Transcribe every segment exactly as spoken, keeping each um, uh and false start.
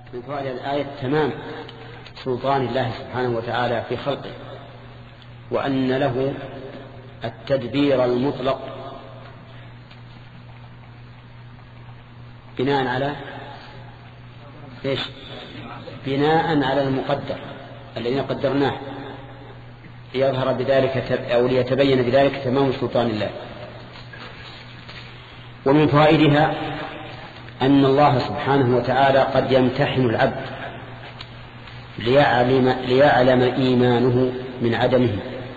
من فوائد الآية تمام سلطان الله سبحانه وتعالى في خلقه، وأن له التدبير المطلق بناء على إيش؟ بناء على المقدر الذين قدرناه، ليظهر بذلك أو ليتبين بذلك تمام سلطان الله. ومن فوائدها أن الله سبحانه وتعالى قد يمتحن العبد ليعلم, ليعلم إيمانه من عدمه.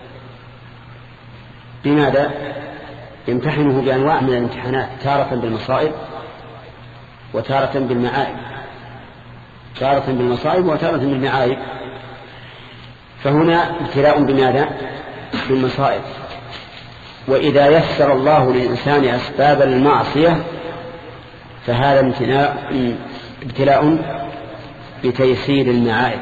بماذا؟ يمتحنه بأنواع من الامتحانات، تارة بالمصائب وتارة بالمعائب، تارة بالمصائب وتارة بالمعائب. فهنا ابتلاء بماذا؟ بالمصائب. وإذا يسر الله للإنسان أسباب المعصية فهذا ابتلاء بتيسير المعائب،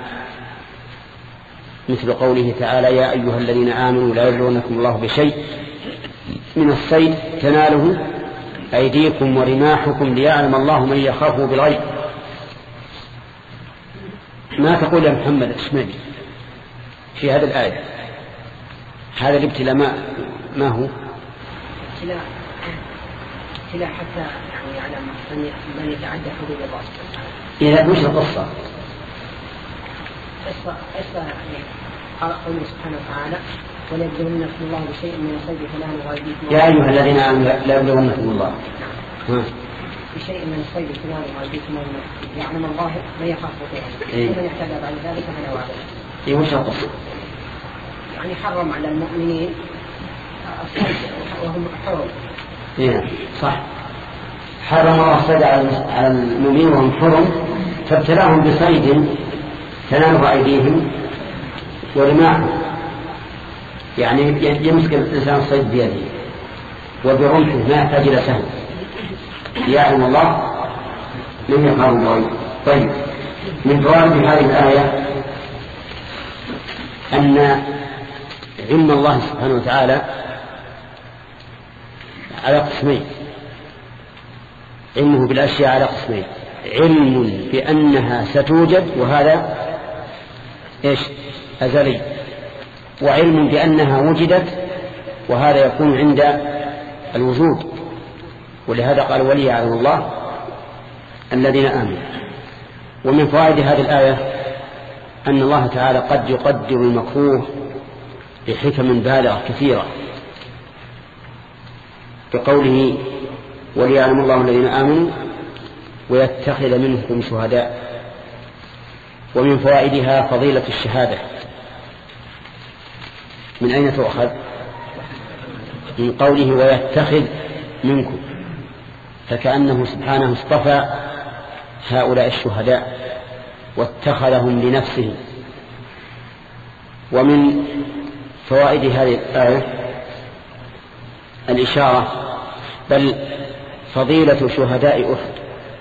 مثل قوله تعالى: يا أيها الذين آمنوا لا يبلونكم الله بشيء من الصيد تناله أيديكم ورماحكم ليعلم الله من يخافه بالغيب. ما تقول يا محمد اسمعني في هذه الآية؟ هذا الابتلاء ما, ما هو؟ ابتلاء ابتلاء حتى يعني يعلم من يتعدى حدود الله سبحانه. إذا وش القصة؟ قصة قصة يعني قال قوله سبحانه وتعالى: وليبلونكم الله بشيء من الصيد تناله أيديكم. يا أيها الذين آمنوا لا يبلونكم الله بشيء من الصيد تناله أيديكم يعلم الله من يخافه به ومن يعتدى بعد ذلك فلا وعد. إيه وش القصة؟ يعني حرم على المؤمنين الصيد وهم حرم. إيه صح، حرم الله الصيد على المؤمنين وهم حرم، فابتلاهم بصيد تناله أيديهم ورماحهم، يعني يمسك الإنسان الصيد بيده وبرمحه ما يحتاج إلى سهم، يعلم الله من يخاف بالغيب. طيب، من فوائد هذه الآية أن علم الله سبحانه وتعالى على قسمين، علمه بالأشياء على قسمين: علم بأنها ستوجد وهذا إيش؟ أزلي، وعلم بأنها وجدت وهذا يكون عند الوجود. ولهذا قال: وليعلم الله الذين آمنوا. ومن فوائد هذه الآية أن الله تعالى قد يقدر المكروه بحكم بالغة كثيرة، بقوله: وليعلم الله الذين آمنوا ويتخذ منكم شهداء. ومن فوائدها فضيلة الشهادة. من أين تؤخذ؟ من قوله: ويتخذ منكم، فكأنه سبحانه اصطفى هؤلاء الشهداء واتخذهم لنفسه. ومن فوائد هذه الآية الإشارة، بل فضيلة شهداء أحد،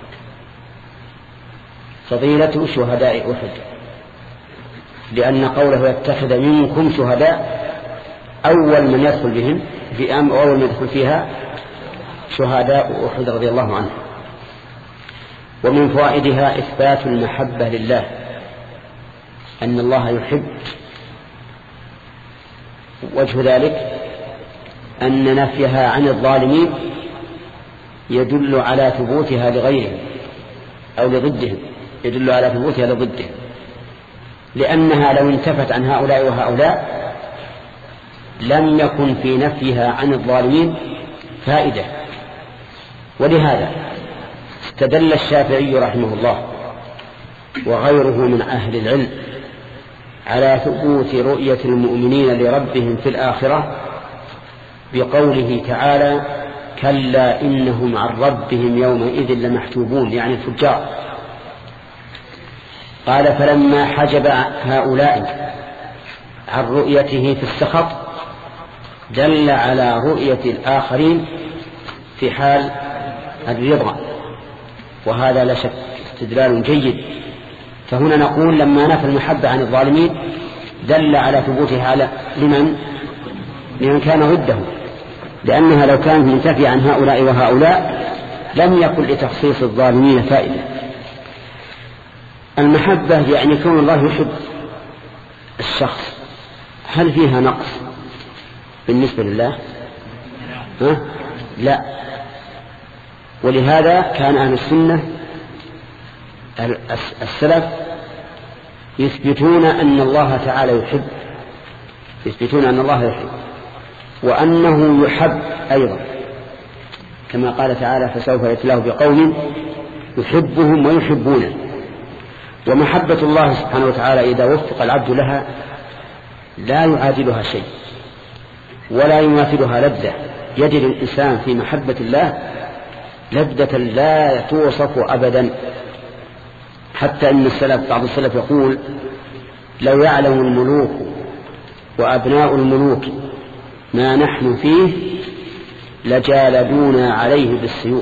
فضيلة شهداء أحد، لأن قوله يتخذ منكم شهداء أول من يدخل بهم في أم أول من يدخل فيها شهداء أحد رضي الله عنه. ومن فوائدها إثبات المحبة لله، أن الله يحب. وجه ذلك أن نفيها عن الظالمين يدل على ثبوتها لغيرهم أو لضدهم، يدل على ثبوتها لضدهم، لأنها لو انتفت عن هؤلاء وهؤلاء لم يكن في نفيها عن الظالمين فائدة. ولهذا استدل الشافعي رحمه الله وغيره من أهل العلم على ثبوت رؤية المؤمنين لربهم في الآخرة بقوله تعالى: كلا إنهم عن ربهم يومئذ لمحجوبون، يعني الفجار. قال: فلما حجب هؤلاء عن رؤيته في السخط دل على رؤية الآخرين في حال الرضا، وهذا لا شك استدلال جيد. فهنا نقول لما نفى المحبة عن الظالمين دل على ثبوتها على لمن لمن كان ضده، لأنها لو كانت منتفية عن هؤلاء وهؤلاء لم يكن لتخصيص الظالمين فائدة. المحبة يعني كون الله يحب الشخص، هل فيها نقص بالنسبة لله؟ ها؟ لا. ولهذا كان أهل السنة السلف يثبتون أن الله تعالى يحب، يثبتون أن الله يحب وأنه يحب أيضا، كما قال تعالى فسوف يتلاه بقوم يحبهم ويحبونه. ومحبة الله سبحانه وتعالى إذا وفق العبد لها لا يعادلها شيء ولا يماثلها لذة. يجد الإنسان في محبة الله لذة لا توصف أبدا، حتى أن السلف بعض السلف يقول لو يعلم الملوك وأبناء الملوك ما نحن فيه لجالدونا عليه بالسيوف.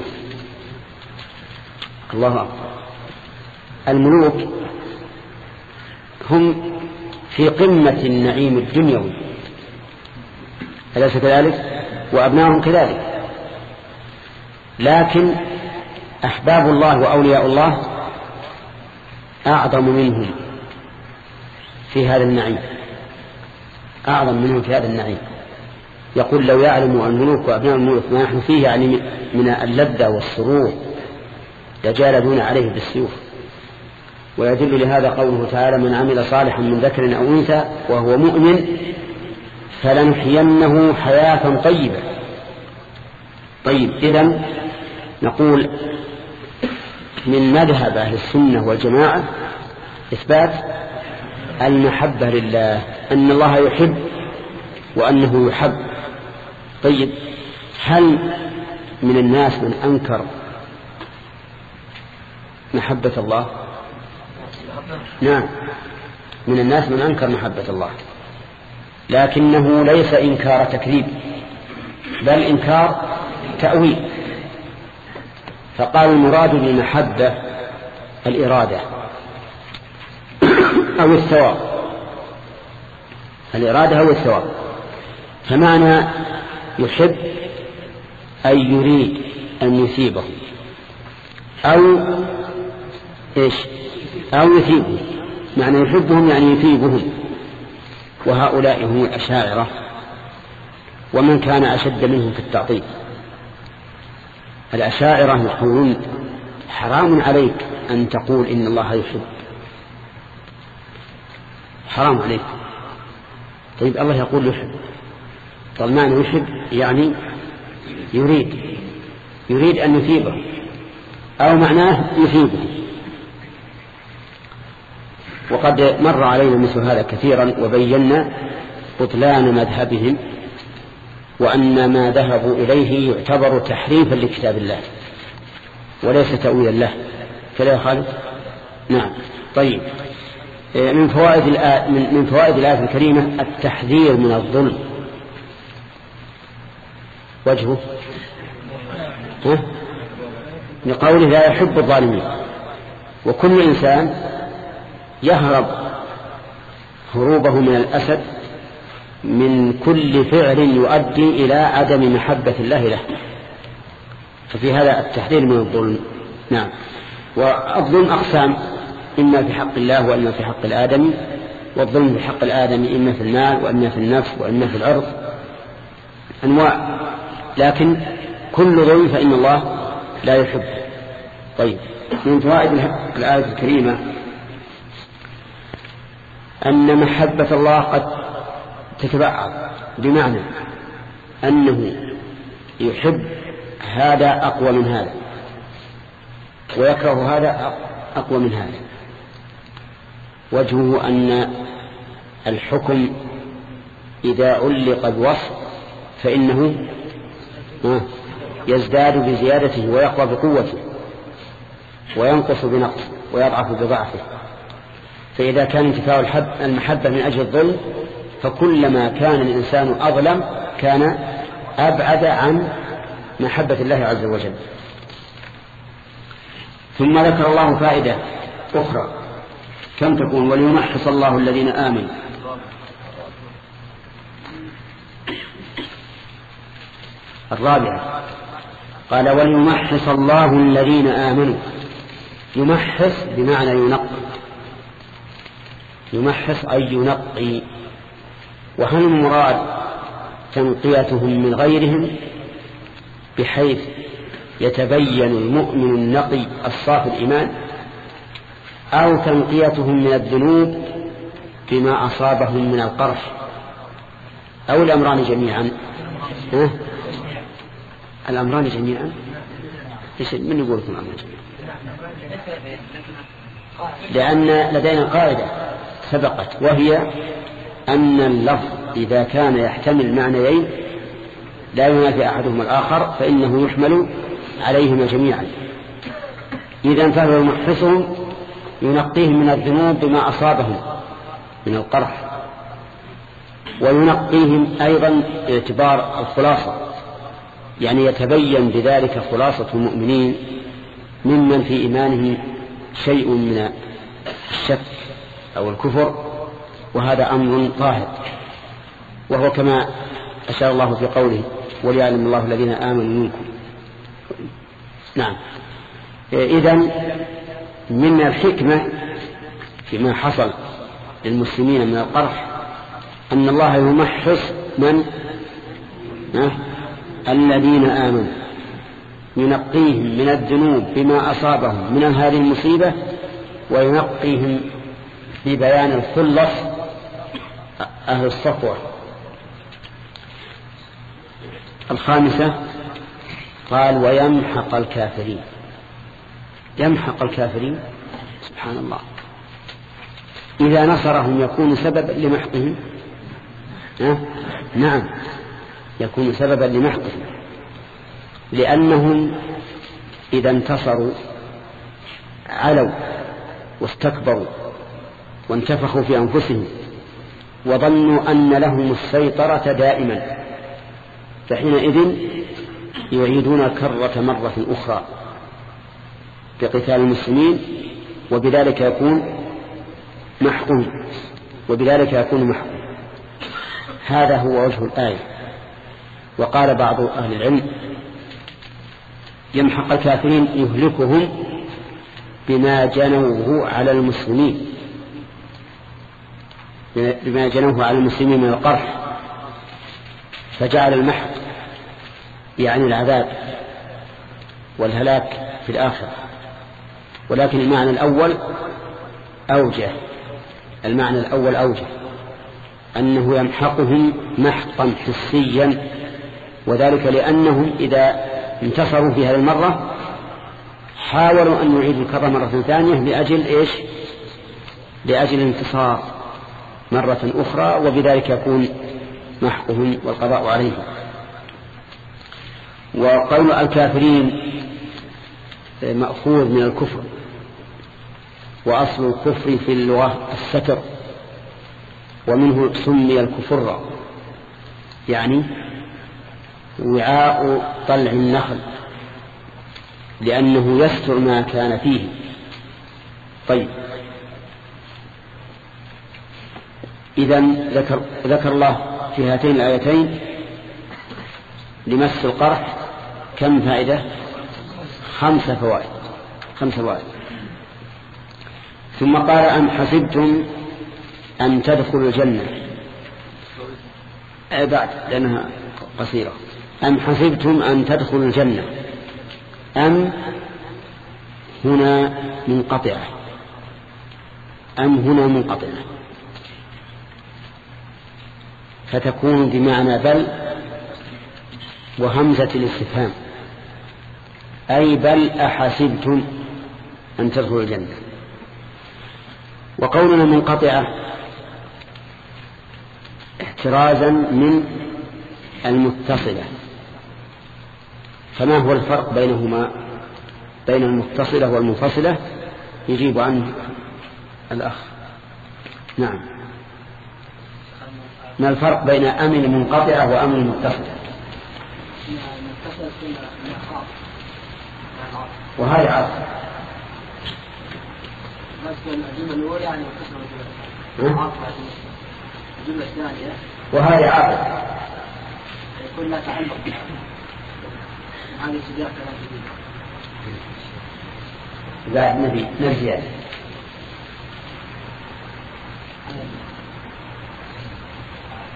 الله أكبر. الملوك هم في قمة النعيم الدنيوي، أليس كذلك؟ وأبنائهم كذلك، لكن أحباب الله وأولياء الله أعظم منهم في هذا النعيم، أعظم منهم في هذا النعيم. يقول لو يعلم الملوك وأبناء الملوك ما نحن فيه يعني من اللذة والسرور لجالدون عليه بالسيوف. ويدل لهذا قوله تعالى من عمل صالحا من ذكر أو أنثى وهو مؤمن فلنحيينه حياة طيبة. طيب، إذن نقول من مذهب أهل السنة والجماعة إثبات المحبة لله، أن الله يحب وأنه يحب. طيب، هل من الناس من أنكر محبة الله؟ نعم، من الناس من أنكر محبة الله، لكنه ليس إنكار تكذيب بل إنكار تأويل. فقال المراد بالمحبة الإرادة أو الثواب، الإرادة أو الثواب. فمعنى يحب أي يريد أن يثيبه أو إيش أو يثيبه. معنى يحبهم يعني يثيبهم، وهؤلاء هم الأشاعرة ومن كان أشد منهم في التعطيل. الأشاعرة يقولون حرام عليك أن تقول إن الله يحب، حرام عليك. طيب، الله يقول يحب، طال معنى يحب يعني يريد يريد أن يثيبه أو معناه يثيبه. وقد مر علينا مثل هذا كثيرا وبينا بطلان مذهبهم وأن ما ذهبوا إليه يعتبر تحريفا لكتاب الله وليس تأويلا له. كلا يا خالد؟ نعم. طيب، من فوائد الآية من فوائد الآية الكريمة التحذير من الظلم. وجهه لقوله لا يحب الظالمين. وكل إنسان يهرب هروبه من الأسد من كل فعل يؤدي إلى عدم محبة الله له، ففي هذا التحذير من الظلم. نعم. والظلم أقسام، إما في حق الله وإما في حق الآدمي. والظلم في حق الآدمي إما في المال وإما في النفس وإما في العرض، أنواع، لكن كل ظلم فإن الله لا يحب. طيب، من فوائد الآية الكريمة أن محبة الله قد تتبعض، بمعنى أنه يحب هذا أقوى من هذا ويكره هذا أقوى من هذا. وجهه أن الحكم إذا علق بوصف فإنه يزداد بزيادته ويقوى بقوته وينقص بنقصه ويضعف بضعفه. فإذا كان انتفاع المحبة من أجل الظلم فكلما كان الإنسان أظلم كان أبعد عن محبة الله عز وجل. ثم ذكر الله فائدة أخرى، كم تكون؟ وليمحص الله الذين آمنوا. الرابعة قال وليمحص الله الذين آمنوا. يمحص بمعنى ينقي يمحص أي ينقي. وهل المراد تنقيتهم من غيرهم بحيث يتبين المؤمن النقي الصافي الإيمان، أو تنقيتهم من الذنوب بما أصابهم من القرح، أو الأمران جميعا؟ ها؟ الأمران جميعا. إيش من يقول لكم الأمران جميعا؟ لأن لدينا قاعدة سبقت، وهي أن اللفظ إذا كان يحتمل معنيين لا ينافي أحدهما الآخر فإنه يحمل عليهما جميعا. إذا فهو يمحصهم ينقيهم من الذنوب بما أصابهم من القرح، وينقيهم أيضا باعتبار الخلاصة، يعني يتبين بذلك خلاصة المؤمنين ممن في إيمانهم شيء من الشك أو الكفر، وهذا أمر ظاهر، وهو كما أشار الله في قوله وليعلم الله الذين آمنوا منكم. نعم. إذن من الحكمة فيما حصل للمسلمين من القرح أن الله يمحص من أه؟ الذين آمنوا، ينقيهم من الذنوب بما أصابهم من هذه المصيبة، وينقيهم في بيان الخلص أهل الصفوة. الخامسة قال ويمحق الكافرين. يمحق الكافرين، سبحان الله، إذا نصرهم يكون سببا لمحقهم. أه؟ نعم، يكون سببا لمحقهم، لأنهم إذا انتصروا علوا واستكبروا وانتفخوا في أنفسهم وظنوا أن لهم السيطرة دائما، فحينئذ يعيدون الكرة مرة أخرى بقتال المسلمين، وبذلك يكون محقهم وبذلك يكون محقهم. هذا هو وجه الآية. وقال بعض أهل العلم يمحق الكافرين يهلكهم بما جنوه على المسلمين، بما جنوه على المسلمين من القرح، فجعل المحق يعني العذاب والهلاك في الآخرة. ولكن المعنى الأول أوجه، المعنى الأول أوجه أنه يمحقهم محقا حسيا، وذلك لأنهم إذا انتصروا في هذه المرة حاولوا أن يعيدوا الكرة مرة ثانية لأجل إيش؟ لأجل الانتصار مرة أخرى، وبذلك يكون محقهم والقضاء عليهم. وقول الكافرين مأخوذ من الكفر، وأصل الكفر في اللغة الستر، ومنه سمي الكفر، يعني وعاء طلع النخل، لأنه يستر ما كان فيه. طيب، إذن ذكر, ذكر الله في هاتين الآيتين لمس القرح كم فائدة؟ خمسة فوائد خمسة فوائد. ثم قال أم حسبتم أن تدخلوا الجنة، بعد لأنها قصيرة. أم حسبتم أن تدخلوا الجنة، أم هنا منقطعة، أم هنا منقطعة، فتكون بمعنى بل وهمزة الاستفهام، أي بل أحسبتم أن تدخلوا الجنة. وقولنا منقطعة احترازا من المتصلة. فما هو الفرق بينهما، بين المتصلة والمنفصلة؟ يجيب عنه الأخ. نعم، ما الفرق بين أم المنقطعة وأم المتصلة؟ وهذه عاصفة. وهذه عاصفة يكون لا تعلق هذه سياق بعد نبي نرجع.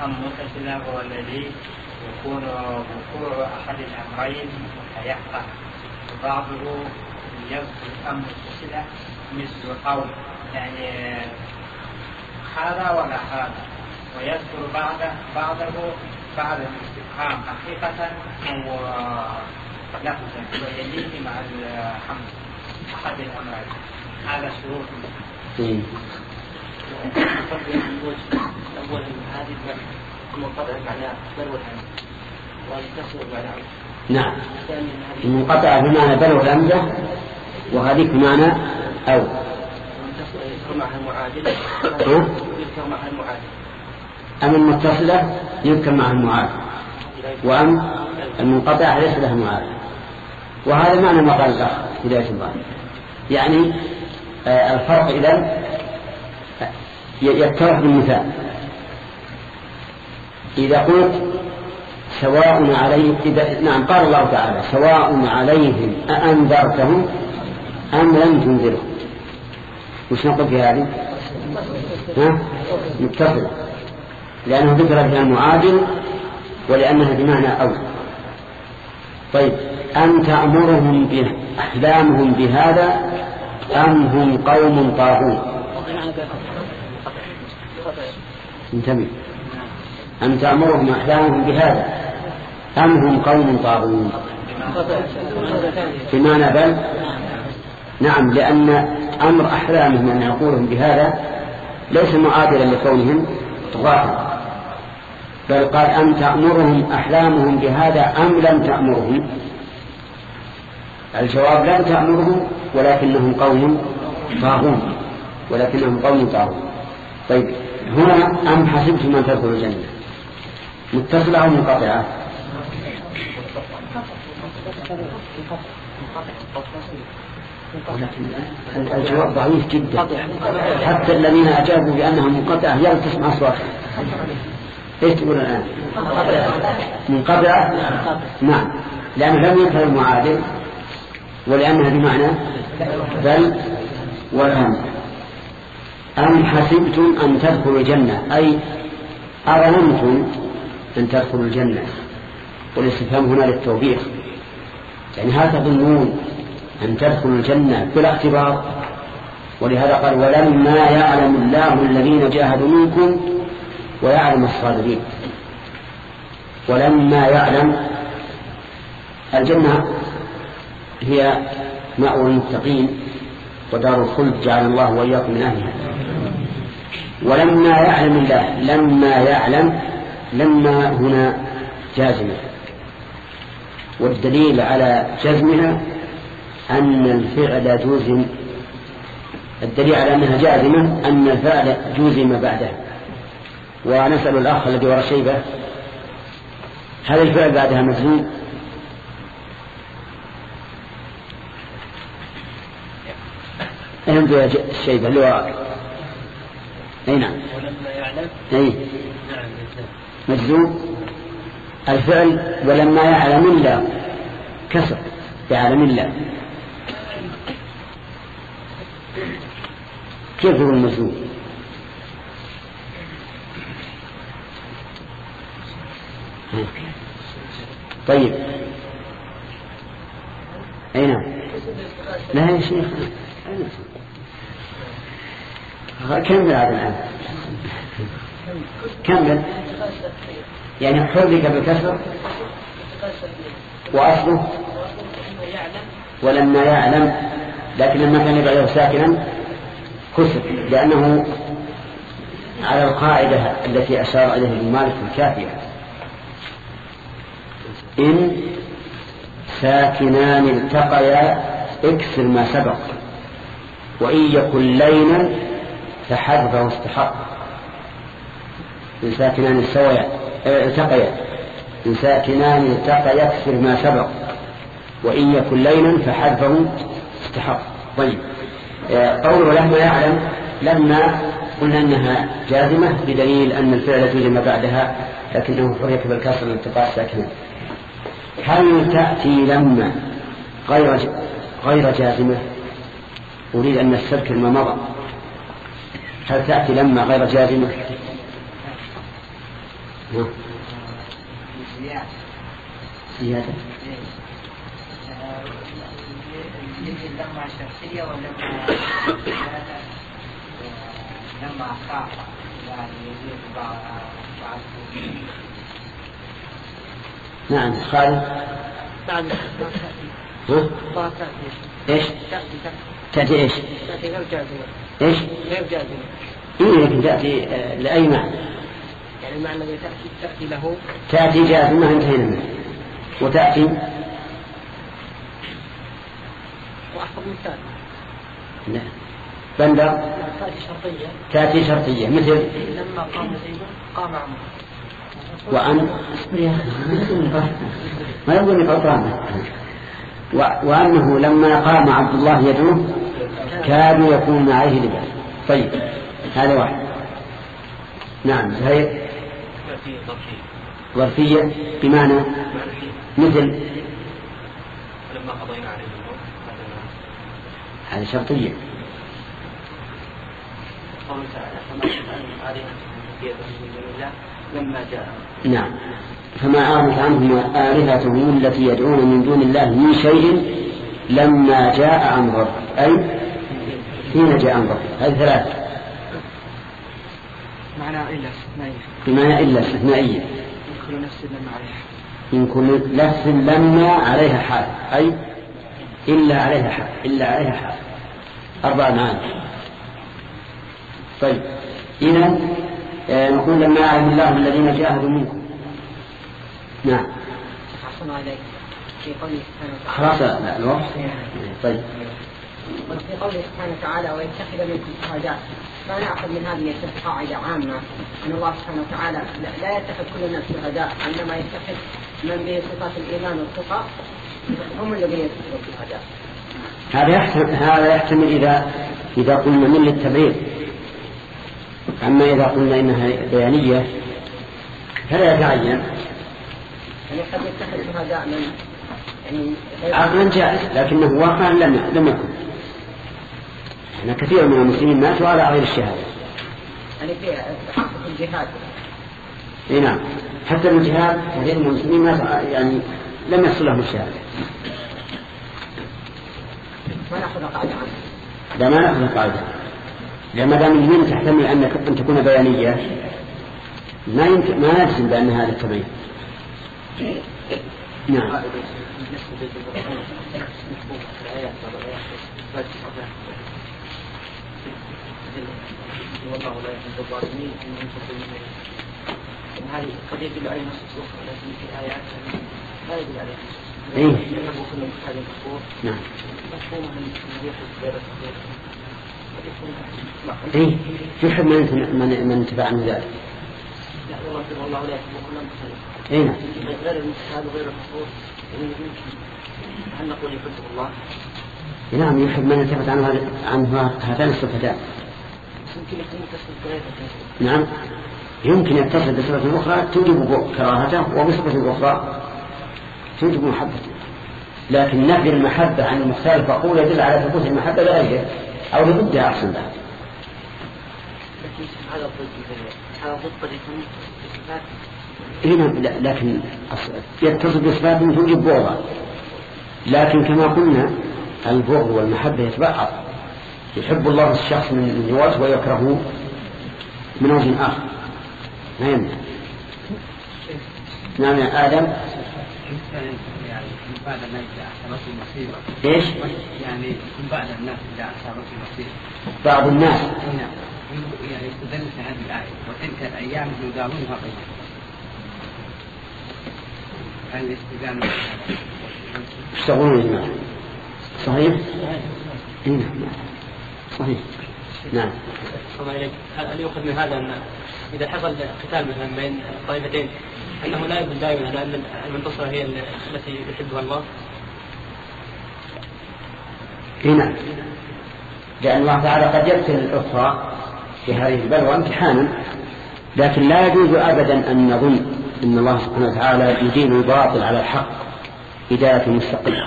المتصلة هو الذي يكون وقوع أحد الأمرين فيحقق، وبعضه يذكر المتصلة مثل قول يعني هذا ولا هذا، ويذكر بعضه بعضه بعض الاستفهام حقيقة أو لفظا ويليه مع الحمد أحد الأمرين. هذا شروط أول هذه المنقطع معناه بل والهمزة والتصل معناه. نعم المنقطع بمعنى بل والهمزة وهذه بمعنى أو يذكر معها المعادل يذكر معها المعادل. أم المتصلة يذكر معها المعادل وأم المنقطع ليس لها معادل، وهذا معنى ما قال الأخ بداية الباب. يعني آه الفرق إذن يتضح بالمثال. إذا قلت سواء عليهم إذا نعم قال الله تعالى سواء عليهم أأنذرتهم أم لم تنذرهم، وش نقول في هذه؟ ها؟ متصل، لأنه ذكر بها المعادل ولأنها بمعنى أو. طيب أن تأمرهم بأحلامهم بهذا أم هم قوم طاغون؟ انتبه، أن تأمرهم أحلامهم بهذا أم هم قوم طاغون بمعنى بل. نعم لأن أمر أحلامهم أن يقولهم بهذا ليس معادلا لكونهم طغاة، بل قال أن تأمرهم أحلامهم بهذا أم لم تأمرهم. الجواب لم تأمرهم ولكنهم قوم طاغون ولكنهم قوم طاغون. طيب هنا أم حسبتم أن تدخلوا الجنة متصلة أو منقطعة؟ الجواب ضعيف جدا، حتى الذين أجابوا بأنها منقطعة يلا تسمع أصواتهم. إيش تقول الآن؟ منقطعة؟ نعم لأنه لم يذكر المعادل ولأنها بمعنى بل والهمزة. أم حسبتم أن تدخلوا الجنة أي أظننتم أن تدخلوا الجنة، والاستفهام هنا للتوبيخ، يعني هل تظنون أن تدخلوا الجنة بلا اختبار؟ ولهذا قال ولما يعلم الله الذين جاهدوا منكم ويعلم الصابرين. ولما يعلم الجنة هي مأوى المتقين ودار الخلد جعل الله وإياكم من أهلها. ولما يعلم الله لما يعلم لما هنا جازمة، والدليل على جزمها أن الفعل جزم، الدليل على أنها جازمة أن الفعل جزم بعدها. ونسأل الأخ الذي وراء شيبة هل الفعل بعدها مجزوم؟ أهم بها الشيبة اللي وراءك. أي نعم أي مجزوم الفعل ولما يعلم الله كسر يعلم الله، كيف هو المجزوم؟ طيب أي نعم لا يا شيخ كمل هذا الآن كمل. يعني حرك بالكسر وأصله ولما يعلم، لكن لما كان بعده ساكنا كسر لأنه على القاعدة التي أشار إليها ابن مالك الكافية إن ساكنان التقيا اكسر ما سبق وإن يكن لينا فحذفه استحق. إن ساكنان التقيا إن ساكنان التقيا اكسر ما سبق وإن يكن لينا فحذفه استحق. طيب قوله لما يعلم لما قلنا أنها جازمة بدليل أن الفعل جزم بعدها لكنه حرك بالكسر لالتقاء الساكنين. هل تأتي لما غير غير جازمة؟ أريد أن نستذكر ما مضى. هل تأتي لما غير جازمة؟ زيادة زيادة لما شخصية ولما زيادة لما خاف يعني يزيد بعض نعم. خالد بعد ها؟ ايش تأتي ايش تأتي غير جازمة ايش غير جازمة إيه لكن تأتي آه لأي معنى يعني المعنى الذي تأتي تأتي له تأتي جازمة انتهينا منه وتأتي وأحفظ مثال لا بندر تأتي شرطية تأتي شرطية مثل لما قام زيد قام عمرو وأن ما يقول غلطان وأنه لما قام عبد الله يدعوه كادوا يكون عليه لباس. طيب هذا واحد. نعم زهير ظرفية بمعنى مثل لما قضينا عليه الموت هذه شرطية. قوله تعالى فما تفعلوا آلهتهم لما جاء. نعم فما أغنت عنهم آلهتهم التي يدعون من دون الله من شيء لما جاء أمر ربك أي حين جاء أمر ربك. هذه ثلاثة معنى إلا استثنائية بمعنى إلا استثنائية من كل نفس لما عليها من كل نفس لما عليها حال أي إلا عليها حال إلا عليها حال. أربع معاني. طيب إذا نقول لما يعلم الله الذين جاهدوا منكم. نعم حصل عليك في قوله سبحانه وتعالى خلاص لا الوقت. طيب وفي قوله سبحانه وتعالى ويتخذ منكم شهداء ما نأخذ من هذه قاعدة عامة أن الله سبحانه وتعالى لا يتخذ كل الناس شهداء عندما يتخذ من به صفات الإيمان والتقى هم الذين يتخذون شهداء. هذا يحتمل هذا يحتمل إذا إذا قلنا من للتبعيض. أما إذا قلنا إنها بيانية فلا يتعين. يعني قد يتخذ شهداء من يعني عقلا جائز لكنه واقعا لم لم يكن. أنا كثير من المسلمين ماتوا على غير الشهادة. يعني في حق الجهاد. إيه نعم حتى الجهاد كثير من المسلمين ماتوا يعني لم يحصل لهم الشهادة. ما نأخذ قاعدة عنه. لا ما نأخذ قاعدة. لما دام اليمين تحتمل أن أن تكون بيانية ما يمكن ما نجزم بأن هذا التبعيض. نعم. والله لا يحب الظالمين إن ينتصرون. هذه قد يدل على نص أخرى لكن في آيات لا يدل عليها. إيه. إنه كل هذا الكفور. نعم. مفهوم من يحب غير الكفور. إيه يحب من من من تبع من ذلك. لا والله والله لا يحب كل مختلف. إيه نعم. غير المتحد وغير الكفور يمكن هل نقول يحبه الله؟ نعم يحب من انتفت عنه عنه هاتان الصفتان. يمكن يكون متصل بغيره. نعم يمكن يتصل بصفة أخرى توجب كراهته وبصفة أخرى توجب محبته. لكن نفي المحبة عن المختلف فقول يدل على ثبوت المحبة لغيره أو لبدها أحسن لها. لكن هذا ضد هذا ضد قد يكون بصفات. هنا لكن يتصل بصفات توجب بغضا. لكن كما قلنا البغض والمحبة يتبعض. يحب الله الشخص من جوات ويكرهه من وجه آخر ما يمنع. نعم يا آدم. يعني بعد الناس إذا أصابته المصيبة. إيش؟ يعني يكون بعد الناس إذا أصابته المصيبة. بعض الناس. نعم. يعني يستدل في هذه الآية وتلك الأيام نداولها بينهم. هل الاستدلال يشتغلون يا جماعة. صحيح؟ نعم صحيح. نعم. هل يؤخذ من هذا أن إذا حصل قتال مثلا بين طائفتين أنه لا يكون دائما لأن المنتصرة هي التي يحبها الله؟ نعم. لأن الله تعالى قد يقتل الأخرى في هذه البلوى امتحانا. لكن لا يجوز أبدا أن نظن أن الله سبحانه وتعالى يدين الباطل على الحق هداية مستقلة.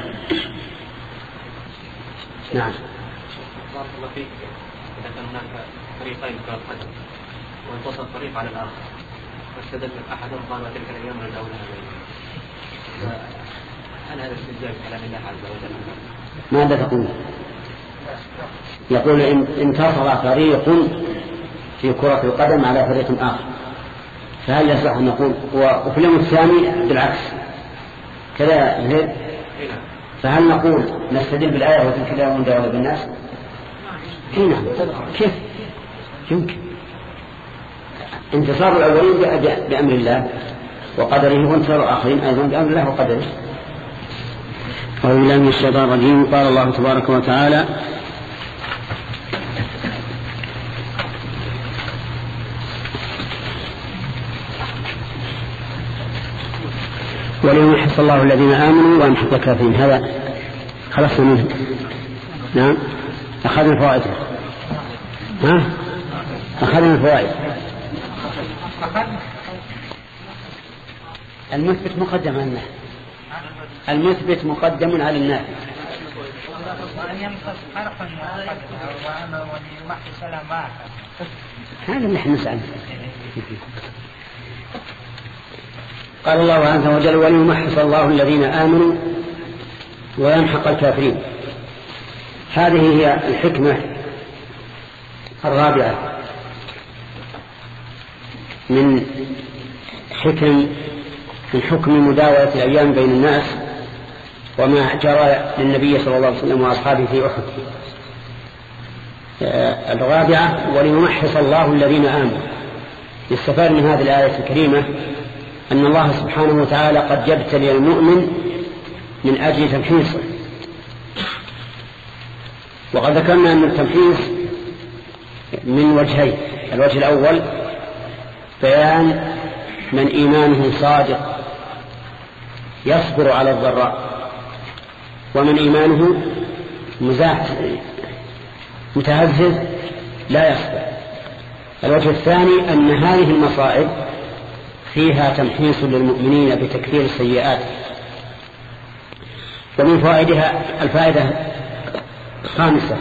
نعم. بارك الله فيك. إذا كان هناك فريقين في القدم وانتصر فريق على الآخر واستدل أحدهم قال وتلك الأيام نداولها بينهم. هل هذا استدلال كلام الله عز وجل؟ ماذا تقول؟ يقول إن انتصر فريق في كرة القدم على فريق آخر، فهل يصح أن نقول وفي اليوم الثاني بالعكس كذا؟ فهل نقول نستدل بالآية وتلك الأيام نداولها بالناس؟ هنا كيف يمكن انتصار الأولين بأمر الله وقدره، وانتصار الآخرين أيضا بأمر الله وقدره. أعوذ بالله من الشيطان الرجيم. قال الله تبارك وتعالى: وليمحص الله الذين آمنوا ويمحق الكافرين. هذا خلصنا منه. نعم أخذنا الفوائد. ها أخذنا الفوائد. المثبت مقدم على النافع. المثبت مقدم على النافع. هذا اللي نحن نسأل. قال الله عز وجل: وليمحص الله الذين آمنوا ويمحق الكافرين. هذه هي الحكمة الرابعة من حكم من حكم مداولة الأيام بين الناس وما جرى للنبي صلى الله عليه وسلم وأصحابه في أحد. الرابعة: وليمحص الله الذين آمنوا. يستفاد من هذه الآية الكريمة أن الله سبحانه وتعالى قد يبتلي المؤمن من أجل تمحيصه. وقد ذكرنا أن التمحيص من وجهين: الوجه الأول بيان من إيمانه صادق يصبر على الضراء، ومن إيمانه متهزز لا يصبر. الوجه الثاني أن هذه المصائب فيها تمحيص للمؤمنين بتكفير السيئات. ومن فوائدها الفائدة الخامسة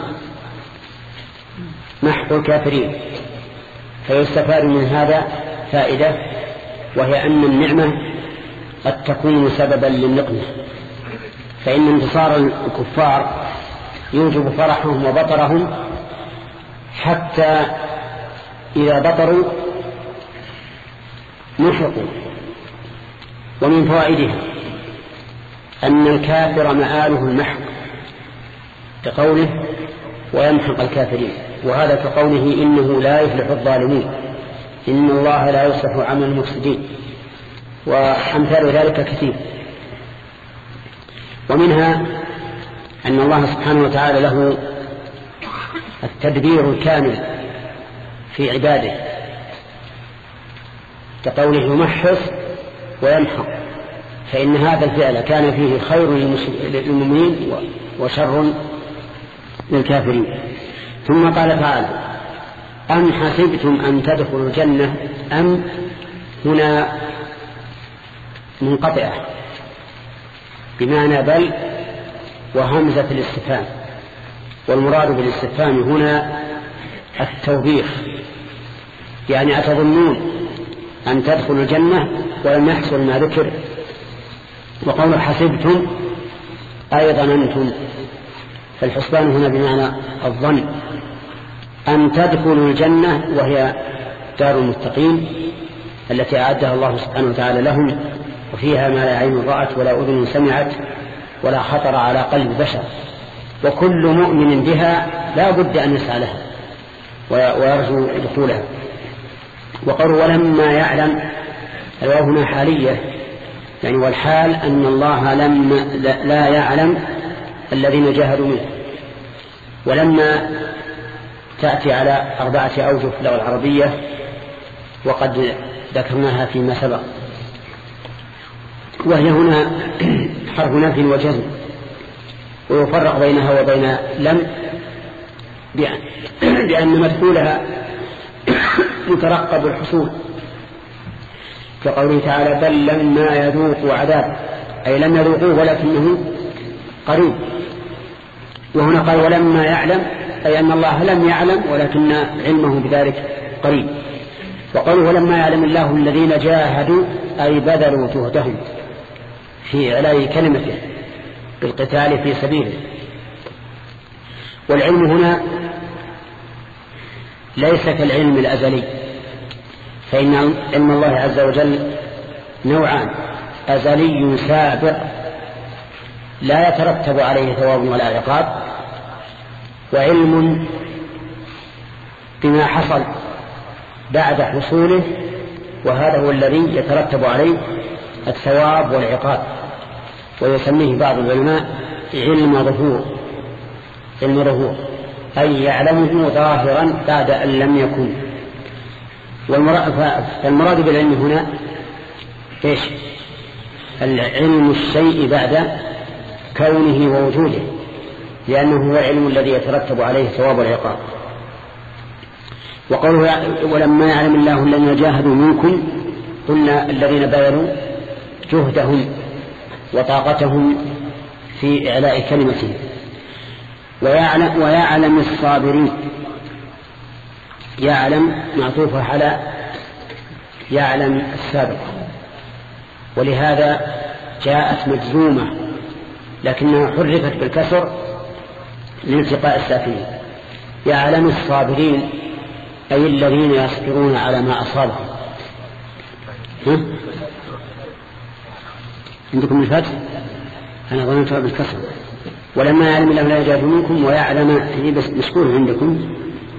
محق الكافرين. فيستفاد من هذا فائدة، وهي أن النعمة قد تكون سببا للنقمة، فإن انتصار الكفار يوجب فرحهم وبطرهم، حتى إذا بطروا محقوا. ومن فوائدها أن الكافر مآله المحق، كقوله: ويمحق الكافرين. وهذا كقوله: إنه لا يفلح الظالمين، إن الله لا يصلح عمل المفسدين، وأمثال ذلك كثير. ومنها أن الله سبحانه وتعالى له التدبير الكامل في عباده، كقوله: يمحص ويمحق، فإن هذا الفعل كان فيه خير للمؤمنين وشر للكافرين. ثم قال تعالى: أم حسبتم أن تدخلوا الجنة. أم هنا منقطعة بمعنى بل وهمزة الاستفهام، والمراد بالاستفهام هنا التوبيخ، يعني أتظنون أن تدخلوا الجنة ولم يحصل ما ذكر. وقول حسبتم أي ظننتم، فالحسبان هنا بمعنى الظن. أن تدخلوا الجنة وهي دار المتقين التي أعدها الله سبحانه وتعالى لهم، وفيها ما لا عين رأت ولا أذن سمعت ولا خطر على قلب بشر، وكل مؤمن بها لا بد أن يسعى لها ويرجو دخولها. وقالوا: ولما يعلم، الواو هنا حالية، يعني والحال أن الله لم لا يعلم الذين جاهدوا منه. ولما تأتي على أربعة أوجه في اللغة العربية، وقد ذكرناها فيما سبق، وهي هنا حرف نفي وجزم، ويفرق بينها وبين لم بأن مدخولها يترقب الحصول، كقوله تعالى: بل لما يذوقوا عذاب، أي لم يذوقوه ولكنه قريب. وهنا قال: ولما يعلم، أي أن الله لم يعلم ولكن علمه بذلك قريب. وقالوا ولما يعلم الله الذين جاهدوا أي بذلوا جهدهم في إعلاء كلمته بالقتال في سبيله. والعلم هنا ليس كالعلم الأزلي، فإن علم الله عز وجل نوعان: أزلي سابق لا يترتب عليه ثواب ولا عقاب، وعلم بما حصل بعد حصوله، وهذا هو الذي يترتب عليه الثواب والعقاب، ويسميه بعض العلماء علم ظهور. علم ظهور أي يعلمه ظاهرا بعد أن لم يكن. فالمراد بالعلم هنا إيش؟ العلم الشيء بعد كونه ووجوده، لأنه هو العلم الذي يترتب عليه ثواب والعقاب. وقالوا ولما يعلم الله الذين جاهدوا منكم، قلنا الذين بذلوا جهدهم وطاقتهم في إعلاء كلمته. ويعلم, ويعلم الصابرين، يعلم معطوفة على يعلم السابق، ولهذا جاءت مجزومة لكنها حرفت بالكسر لالتقاء الساكنين. يعلم الصابرين أي الذين يصبرون على ما أصابهم. ها؟ عندكم الفتح؟ أنا ظننتها بالكسر. ولما يعلم الله لا يجاد منكم ويعلم، هي بس مشكور عندكم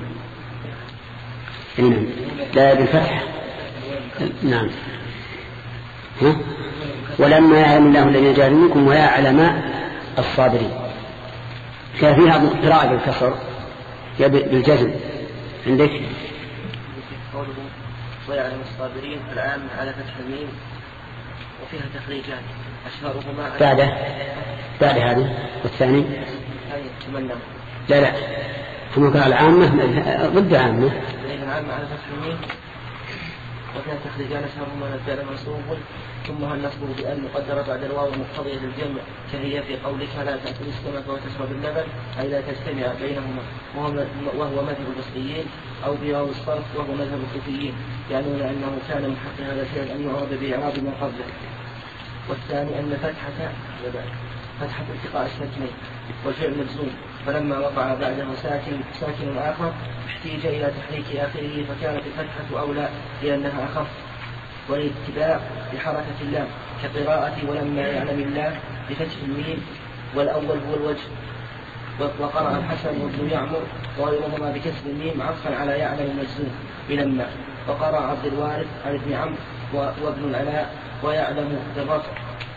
إنهم لا بالفتح. نعم. ها؟ ولما يعلم الله الذين جاهدوا منكم ويعلم الصابرين. كان فيها قراءة بالكسر بالجزم عندك. قوله ويعلم الصابرين الآن على فتح الميم وفيها تخريجات أشهرهما بعد بعد هذه والثاني لا لا ثم قال العامة ضد عامة. العامة على فتح الميم وفيها تخريجان أشهرهما الفعل منصوب ثم النصب بأن مقدرة بعد الواو مقتضية للجمع، كهي في قولك لا تأكل السمك وتشرب اللبن أي لا تجتمع بينهما، وهو مذهب البصريين، أو بواو الصرف وهو مذهب الكوفيين، يعنون أنه كان من حق هذا الفعل أن يعرض بإعراب ما قبله. والثاني أن فتحة فتحة التقاء الساكنين والفعل مجزوم، فلما وقع بعده ساكن ساكن آخر احتيج إلى تحريك آخره فكانت الفتحة أولى لأنها أخف، والاتباع بحركة اللام كقراءة ولما يعلم الله بفتح الميم، والأول هو الوجه. وقرأ الحسن وابن يعمر وغيرهما بكسر الميم عطفا على يعلم المجزوم بلما، وقرأ عبد الوارث عن ابن عمرو وابن العلاء ويعلم بالرفع.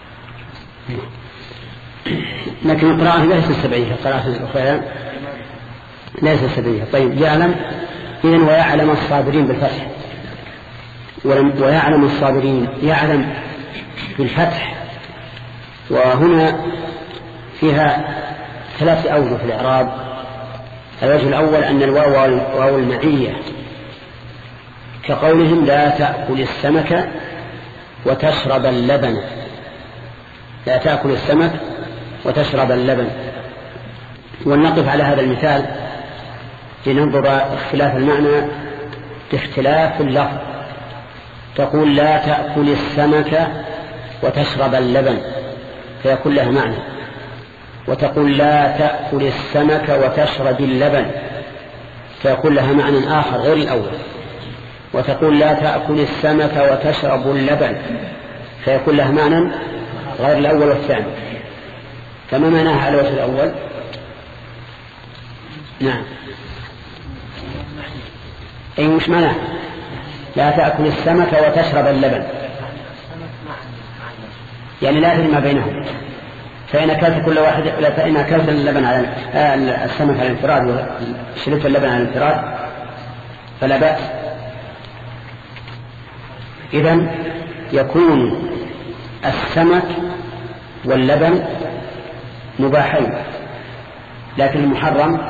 لكن القراءة ليست سبعية، القراءة الأخرى ليست سبعية. طيب يعلم إذن ويعلم الصابرين بالفتح، ويعلم الصابرين يعلم بالفتح. وهنا فيها ثلاث أوجه في الإعراب. الوجه الأول أن الواو واو المعية، كقولهم لا تأكل السمك وتشرب اللبن، لا تأكل السمك وتشرب اللبن. ولنقف على هذا المثال لننظر اختلاف المعنى باختلاف اللفظ. تقول لا تأكل السمك وتشرب اللبن فيكون لها معنى، وتقول لا تأكل السمك وتشرب اللبن فيكون لها معنى آخر غير الأول، وتقول لا تأكل السمك وتشرب اللبن فيكون لها معنى غير الأول والثاني. فما معناها على الوجه الأول؟ نعم أي مش معناه لا تأكل السمك وتشرب اللبن، يعني لا تجمع بينهم. فإن أكلت كل واحد فإن أكلت اللبن على السمك على الانفراد وشربت اللبن على الانفراد فلا بأس. إذن يكون السمك واللبن مباحين، لكن المحرم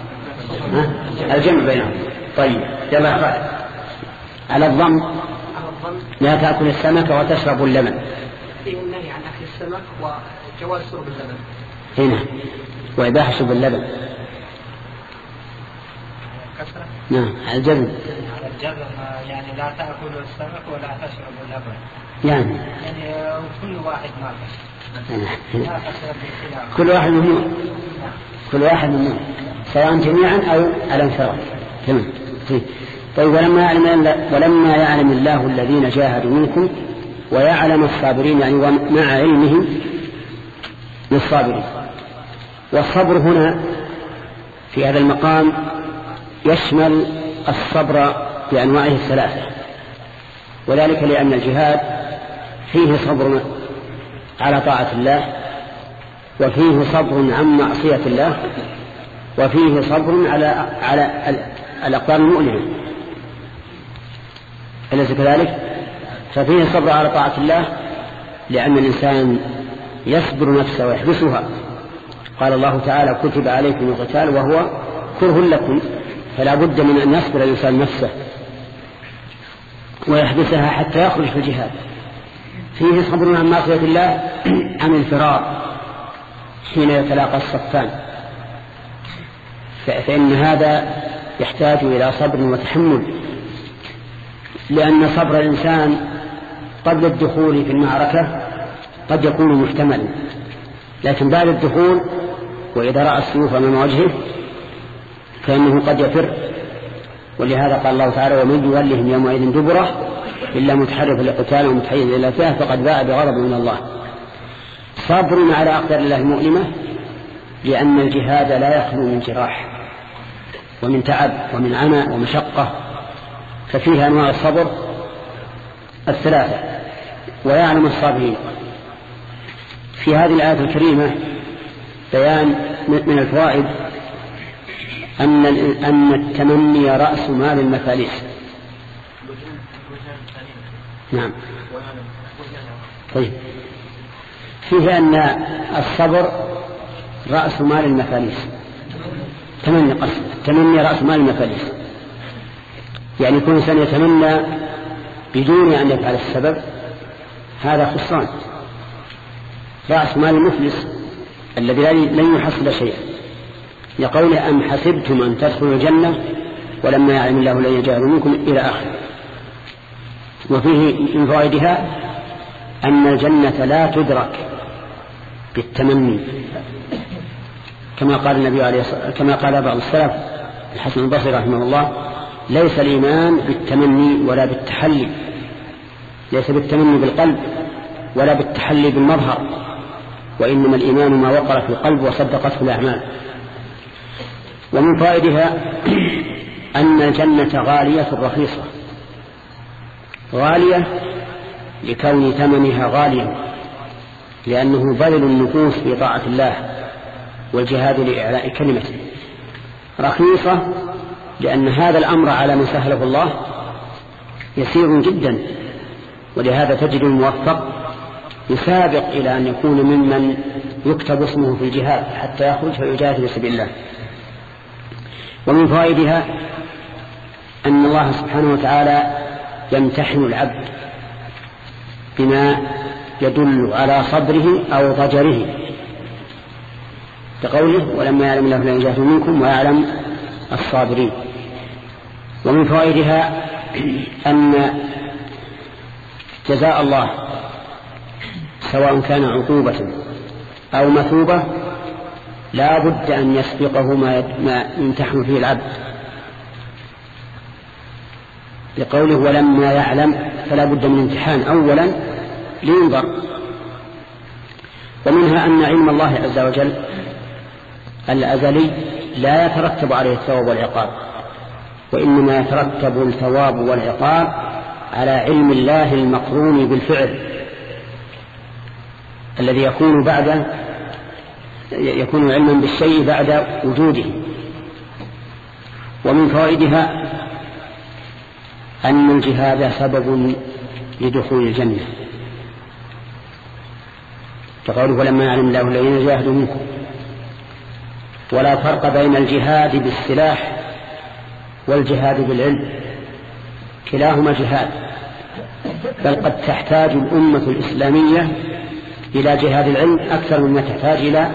الجمع بينهم. طيب يلا أخذ على الضم لا تأكل السمك وتشرب اللبن، فيه النهي عن أكل السمك وجواز شرب اللبن هنا وإباحة شرب اللبن. نعم على الجزم جر يعني لا تأكل السمك ولا تشرب اللبن يعني يعني كل واحد ناقص كل واحد ممنوع كل واحد ممنوع سواء جميعا أو على انفراد. تمام. طيب ولما يعلم ولما يعلم الله الذين جاهدوا منكم ويعلم الصابرين يعني مع علمه للصابرين. والصبر هنا في هذا المقام يشمل الصبر بأنواعه الثلاثة، وذلك لأن الجهاد فيه صبر على طاعة الله، وفيه صبر عن معصية الله، وفيه صبر على على الأقوال المؤلمة. أليس كذلك؟ ففيه صبر على طاعة الله لأن الإنسان يصبر نفسه ويحبسها. قال الله تعالى: كتب عليكم القتال وهو كره لكم، فلا بد من أن يصبر الإنسان نفسه ويحبسها حتى يخرج في الجهاد. فيه صبر عن معصية الله عن الفرار حين يتلاقى الصفان، فإن هذا يحتاج إلى صبر وتحمل، لأن صبر الإنسان قبل الدخول في المعركة قد يكون محتملا، لكن بعد الدخول وإذا رأى السيوف من وجهه فإنه قد يفر. ولهذا قال الله تعالى: ومن يولهم يومئذ دبره إلا متحرف لقتال ومتحيز إلى فئة فقد باء بغضب من الله. صبر على أقدار الله المؤلمة، لأن الجهاد لا يخلو من جراح ومن تعب ومن عناء ومشقة، ففيها أنواع الصبر الثلاثة. ويعلم الصابرين. في هذه الآية الكريمة بيان من الفوائد أن أن التمني رأس مال المفاليس. نعم. طيب. فيه أن الصبر رأس مال المفاليس. تمني قصد تمني رأس مال المفاليس، يعني كل إنسان يتمنى بدون أن يفعل السبب، هذا خسران. رأس مال المفلس الذي لن يحصل شيئا، لقوله: أم حسبتم أن تدخلوا الجنة ولما يعلم الله الذين جاهدوا منكم إلى آخره. وفيه من فوائدها أن الجنة لا تدرك بالتمني، كما قال النبي عليه الصلاة كما قال بعض السلف الحسن البصري رحمه الله: ليس الإيمان بالتمني ولا بالتحلي، ليس بالتمني بالقلب ولا بالتحلي بالمظهر، وإنما الإيمان ما وقر في القلب وصدقته الأعمال. ومن فائدها أن الجنة غالية رخيصة، غالية لكون ثمنها غاليا، لأنه بذل النفوس في طاعة الله والجهاد لإعلاء كلمته. رخيصة لأن هذا الأمر على من سهله الله يسير جدا، ولهذا تجد الموفق يسابق إلى أن يكون ممن يكتب اسمه في الجهاد حتى يخرج فيجاهد في سبيل الله. ومن فوائدها أن الله سبحانه وتعالى يمتحن العبد بما يدل على صبره أو ضجره، بقوله: ولما يعلم الله الذين جاهدوا منكم ويعلم الصابرين. ومن فوائدها أن جزاء الله سواء كان عقوبة أو مثوبة لا بد أن يسبقه ما يمتحن فيه العبد، لقوله: ولما يعلم، فلا بد من امتحان أولا لينظر. ومنها أن علم الله عز وجل الأزلي لا يترتب عليه الثواب والعقاب، وإنما يترتب الثواب والعقاب على علم الله المقرون بالفعل الذي يكون بعد يكون علما بالشيء بعد وجوده. ومن فوائدها أن الجهاد سبب لدخول الجنة، فقوله: ولما يعلم الله الذين جاهدوا منكم. ولا فرق بين الجهاد بالسلاح والجهاد بالعلم، كلاهما جهاد، بل قد تحتاج الأمة الإسلامية إلى جهاد العلم أكثر مما تحتاج إلى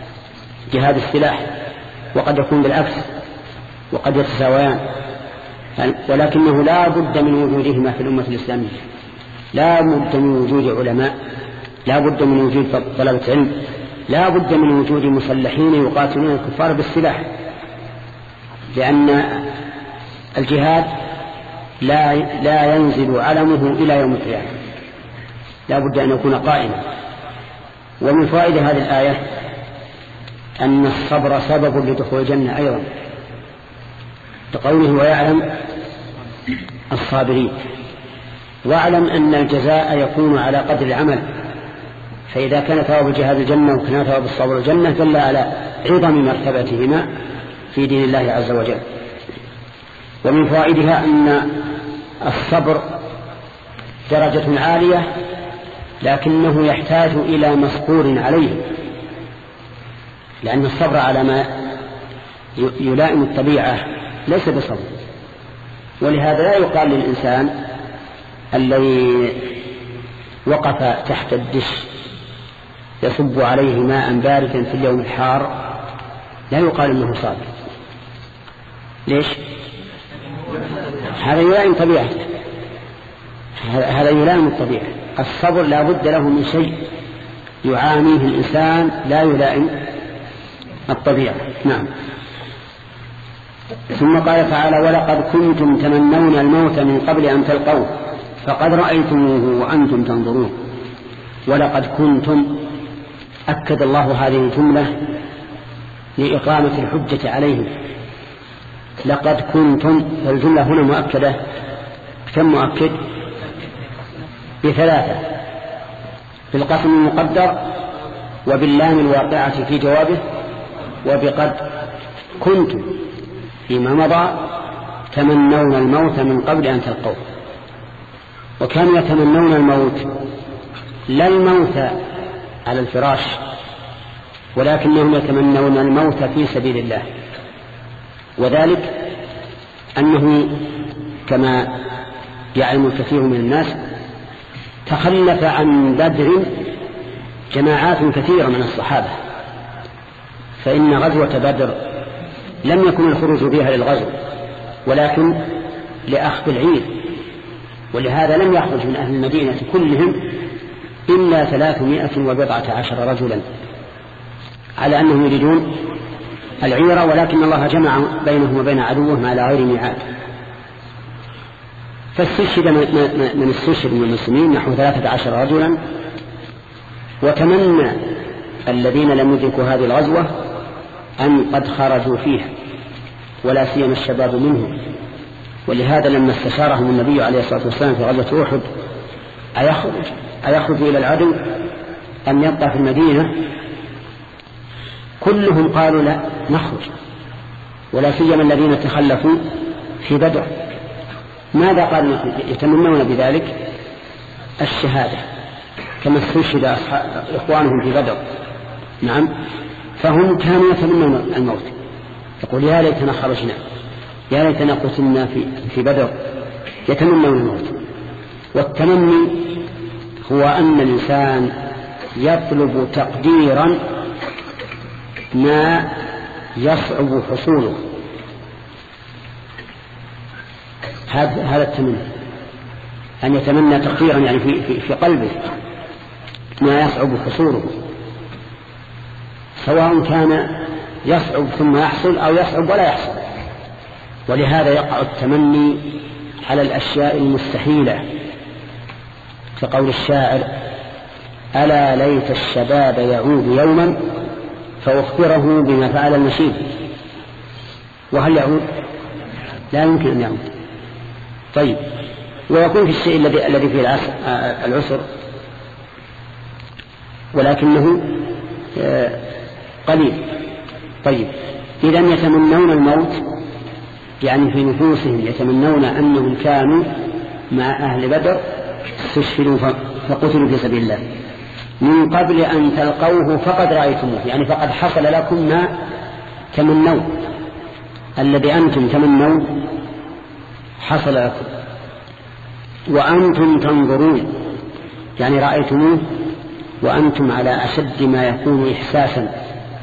جهاد السلاح، وقد يكون بالعكس، وقد يتساويان. ولكنه لا بد من وجودهما في الأمة الإسلامية، لا بد من وجود علماء، لا بد من وجود طلبة علم، لا بد من وجود مسلحين يقاتلون الكفار بالسلاح، لأن الجهاد لا لا ينزل علمه إلى يوم القيامة، لا بد أن يكون قائما. ومن فوائد هذه الآية أن الصبر سبب لدخول الجنة أيضا، بقوله ويعلم الصابرين. واعلم أن الجزاء يكون على قدر العمل، فإذا كان ثواب الجهاد الجنة وكان ثواب الصبر الجنة دل على عظم مرتبتهما في دين الله عز وجل. ومن فوائدها أن الصبر درجة عالية، لكنه يحتاج إلى مصبور عليه، لأن الصبر على ما يلائم الطبيعة ليس بصبر. ولهذا لا يقال للإنسان الذي وقف تحت الدش يصب عليه ماء باردا في اليوم الحار لا يقال انه صابر. ليش؟ هذا يلائم طبيعته، هذا يلائم الطبيعة. الصبر لا بد له من شيء يعانيه الإنسان لا يلائم الطبيعة. نعم. ثم قال تعالى ولقد كنتم تمنون الموت من قبل أن تلقوه فقد رأيتموه وأنتم تنظرون. ولقد كنتم، أكد الله هذه الجملة لإقامة الحجة عليهم. لقد كنتم، فالجملة هنا مؤكدة. كم مؤكد؟ بثلاثة، بالقسم المقدر وباللام الواقعة في جوابه وبقد. كنتم فيما مضى تمنون الموت من قبل أن تلقوه، وكانوا يتمنون الموت لا الموت على الفراش، ولكنهم يتمنون الموت في سبيل الله. وذلك أنه كما يعلم الكثير من الناس تخلف عن بدر جماعات كثيرة من الصحابة، فإن غزوة بدر لم يكن الخروج فيها للغزو ولكن لأخذ العير، ولهذا لم يخرج من أهل المدينة كلهم إلا ثلاثمائة وبضعة عشر رجلا على أنهم يريدون العيرة، ولكن الله جمع بينهم وبين عدوهم على غير ميعاد. فاستشهد من استشهد من المسلمين نحو ثلاثة عشر رجلا. وتمنى الذين لم يدركوا هذه الغزوة أن قد خرجوا فيها، ولا سيما الشباب منهم. ولهذا لما استشارهم النبي عليه الصلاة والسلام في غزوة أحد أيخرج أيخرج إلى العدو أم يبقى في المدينة، كلهم قالوا لا نخرج، ولا سيما الذين تخلفوا في بدر. ماذا قالوا؟ يتمنون بذلك الشهادة كما استشهد إخوانهم في بدر. نعم، فهم كانوا يتمنون الموت، يقول يا ليتنا خرجنا، يا ليتنا قتلنا في في بدر. يتمنون الموت. والتمني هو أن الإنسان يطلب تقديرا ما يصعب حصوله، هذا هذا التمني، أن يتمنى تقديرا يعني في, في, في قلبه ما يصعب حصوله، سواء كان يصعب ثم يحصل أو يصعب ولا يحصل. ولهذا يقع التمني على الأشياء المستحيلة، كقول الشاعر ألا ليت الشباب يعود يوما فأخبره بما فعل المشيب. وهل يعود؟ لا يمكن أن يعود. طيب، ويكون في الشيء الذي الذي فيه العسر ولكنه قليل. طيب، إذا يتمنون الموت يعني في نفوسهم يتمنون أنهم كانوا مع أهل بدر استشهدوا فقتلوا في سبيل الله من قبل أن تلقوه فقد رأيتموه، يعني فقد حصل لكم ما تمنون، الذي أنتم تمنون حصل لكم وأنتم تنظرون، يعني رأيتموه وأنتم على أشد ما يكون إحساسا.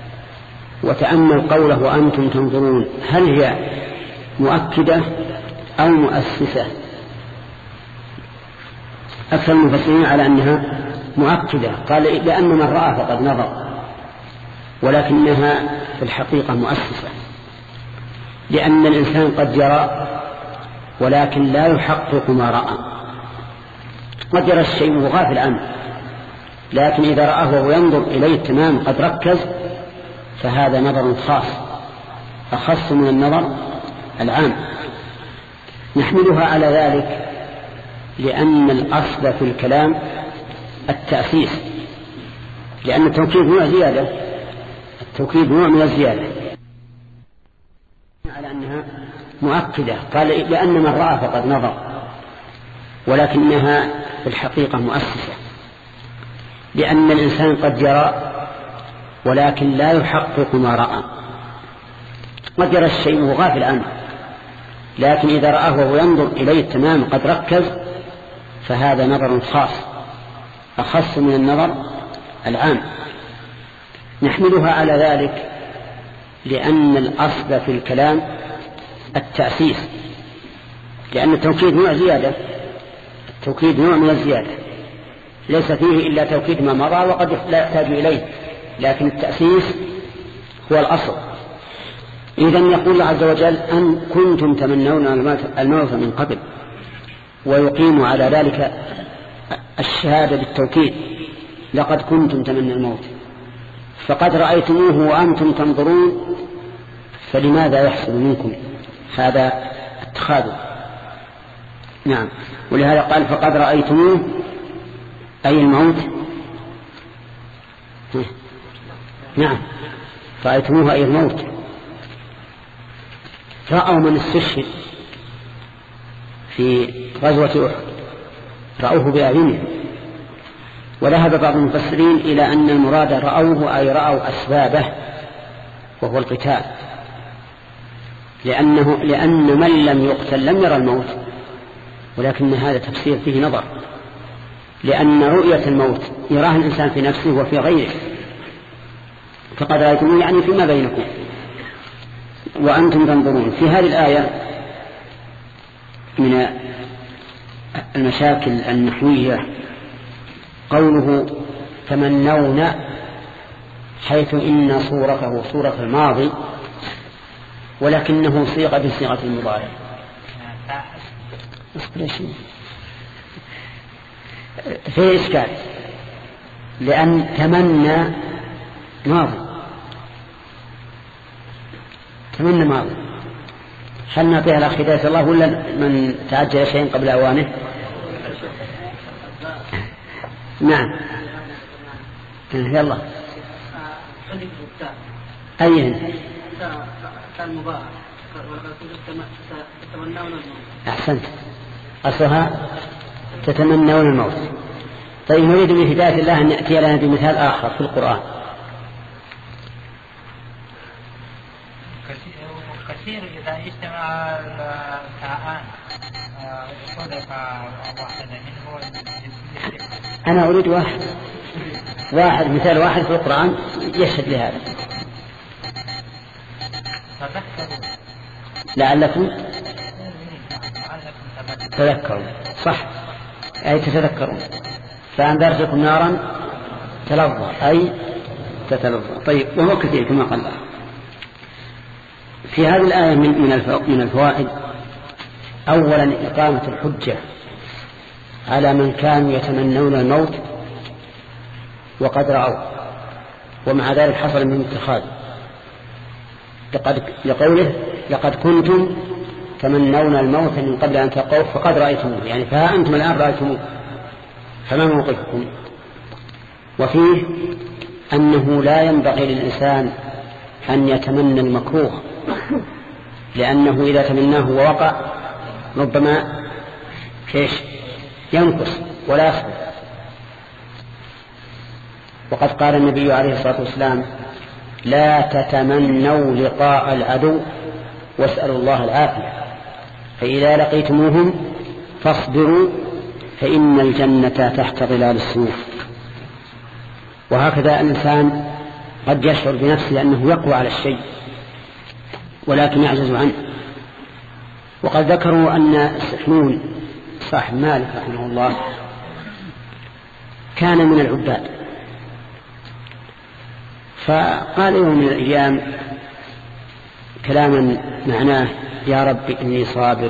وتأمل قوله وأنتم تنظرون، هل هي مؤكدة أو مؤسسة. أكثر المفسرين على أنها مؤكدة، قال لأن من رأى فقد نظر، ولكنها في الحقيقة مؤسسة، لأن الإنسان قد يرى ولكن لا يحقق ما رأى. قد يرى الشيء وهو غافل عنه، لكن إذا رآه وهو ينظر إليه تمام قد ركز، فهذا نظر خاص أخص من النظر العام. نحملها على ذلك لأن الأصل في الكلام التأسيس، لأن التوكيد نوع زيادة، التوكيد نوع من الزيادة، على أنها مؤكدة، قال لأن من رأى فقد نظر، ولكنها في الحقيقة مؤسسة، لأن الإنسان قد يرى ولكن لا يحقق ما رأى. قد يرى الشيء وهو غافل عنه، لكن إذا رآه وهو ينظر إليه تمام قد ركز، فهذا نظر خاص أخص من النظر العام. نحملها على ذلك لأن الأصل في الكلام التأسيس، لأن التوكيد نوع زيادة، التوكيد نوع من الزيادة، ليس فيه إلا توكيد ما مضى وقد لا يحتاج إليه، لكن التأسيس هو الأصل. إذن يقول الله عز وجل أن كنتم تمنون الموت من قبل، ويقيم على ذلك الشهادة بالتوكيد، لقد كنتم تمنون الموت فقد رأيتموه وأنتم تنظرون، فلماذا يحصل منكم هذا التخاذل؟ نعم، ولهذا قال فقد رأيتموه أي الموت. نعم، رأيتموه أي الموت. رأوا من استشهد في غزوة أحد، رأوه بأعينهم. وذهب بعض المفسرين إلى أن المراد رأوه أي رأوا أسبابه وهو القتال، لأنه لأن من لم يقتل لم يرى الموت، ولكن هذا تفسير فيه نظر، لأن رؤية الموت يراها الإنسان في نفسه وفي غيره، فقد رأيتموه يعني فيما بينكم وأنتم تنظرون. في هذه الآية من المشاكل النحوية قوله تمنون، حيث إن صورته صورة الماضي ولكنه صيغة بصيغة المضارع. في إشكال، لأن تمنى ماضي، تمنى ماضي، هل نعطيها الأخ هداية الله ولا من تعجل شيء قبل أوانه؟ نعم، يلا أيهن؟ أحسنت، أصلها تتمنون الموت. طيب نريد من هداية الله أن يأتي لنا بمثال آخر في القرآن. كثير إذا اجتمع التاءان صدق واحدة منه. أنا أريد واحد واحد مثال واحد في القرآن يشهد لهذا. لعلكم تذكرون، صح، أي تتذكرون. فأنذرتكم نارا تلظى أي تتلظى. طيب، وهو كثير كما قال الله. في هذه الآية من من الفوائد أولا إقامة الحجة على من كانوا يتمنون الموت وقد رأوا، ومع ذلك حصل من اتخاذ، لقوله لقد كنتم تمنون الموت من قبل أن تلقوه فقد رأيتموه، يعني فها أنتم الآن رأيتموه، فما موقفكم؟ وفيه أنه لا ينبغي للإنسان أن يتمنى المكروه، لأنه إذا تمناه ووقع ربما كيش ينقص ولا يصبر. وقد قال النبي عليه الصلاة والسلام لا تتمنوا لقاء العدو واسألوا الله العافية، فإذا لقيتموهم فاصبروا فإن الجنة تحت ظلال السيوف. وهكذا الإنسان قد يشعر بنفسه أنه يقوى على الشيء ولكن يعجز عنه، وقد ذكروا أن سحنون صاحب مالك رحمه الله كان من العباد، فقال يوم من الأيام كلاما معناه: يا رب إني صابر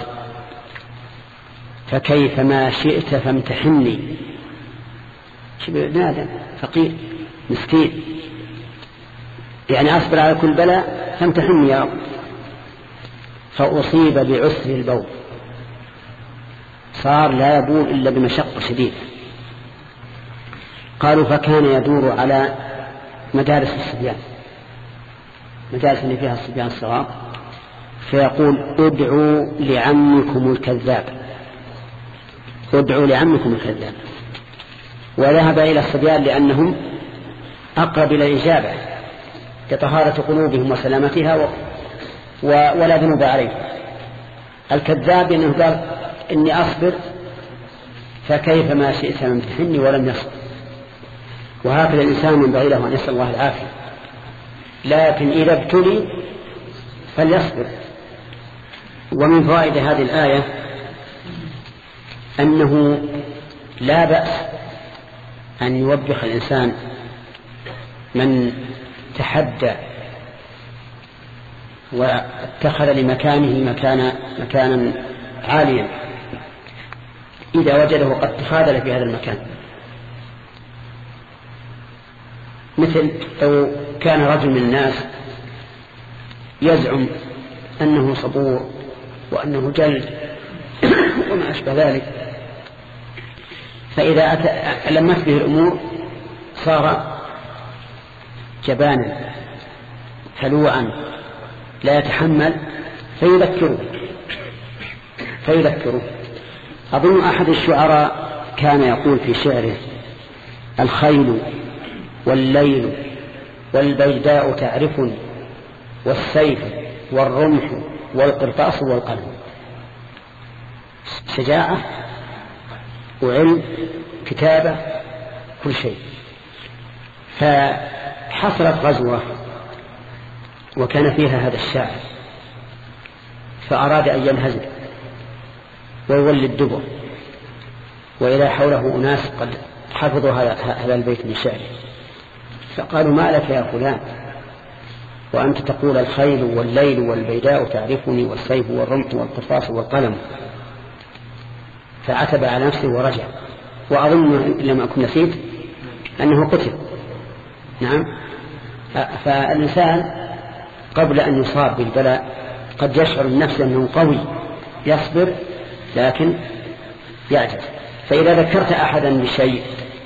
فكيف ما شئت فامتحني. شبه نادم فقير مسكين، يعني أصبر على كل بلاء فامتحني يا رب. فأصيب بعسر البول، صار لا يبول إلا بمشقة شديدة. قالوا فكان يدور على مدارس الصبيان، مدارس اللي فيها الصبيان الصغار، فيقول: ادعوا لعمكم الكذاب، ادعوا لعمكم الكذاب. وذهب إلى الصبيان لأنهم أقرب إلى الإجابة كطهارة قلوبهم وسلامتها و... و... ولا ذنوب عليه. الكذاب إنه قال: إني أصبر فكيف ما شئت فامتحني، ولم يصبر. وهكذا الإنسان ينبغي له أن يسأل الله العافية، لكن إذا ابتلي فليصبر. ومن فوائد هذه الآية أنه لا بأس أن يوبخ الإنسان من تحدى واتخذ لمكانه مكان مكانا عاليا إذا وجده قد تخاذل في هذا المكان. مثل لو كان رجل من الناس يزعم أنه صبور وأنه جلد وما أشبه ذلك، فإذا لمت به الأمور صار جبانا خلوعا لا يتحمل، فيذكره فيذكره أظن أحد الشعراء كان يقول في شعره: الخيل والليل والبيداء تعرفني، والسيف والرمح والقرطاس والقلم. شجاعة وعلم كتابة كل شيء. فحصلت غزوة وكان فيها هذا الشاعر، فأراد أن ينهزم ويولي الدبر، وإذا حوله أناس قد حفظوا هذا البيت من شعره، فقالوا: ما لك يا فلان وأنت تقول الخيل والليل والبيداء تعرفني والسيف والرمح والقرطاس والقلم؟ فعتب على نفسه ورجع، وأظن لما أكون نسيت أنه قتل. نعم. فالإنسان قبل أن يصاب بالبلاء قد يشعر النفس أنه قوي يصبر، لكن يعجز. فإذا ذكرت أحدا بشيء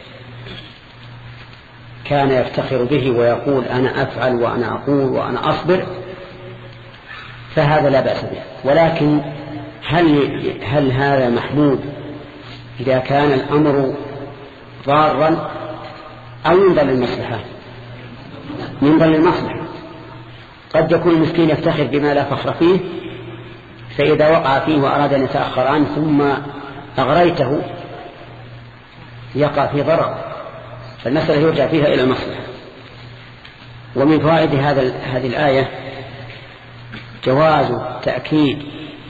كان يفتخر به ويقول: أنا أفعل وأنا أقول وأنا أصبر، فهذا لا بأس به. ولكن هل, هل هذا محمود إذا كان الأمر ضارا أو ينظر للمصلحة؟ ينظر للمصلحة. قد يكون المسكين يفتخر بما لا فخر فيه، فإذا وقع فيه وأراد أن يتأخر عنه ثم أغريته يقع في ضرر، فالمسألة يرجع فيها إلى المصلحة. ومن فوائد هذا هذه الآية جواز تأكيد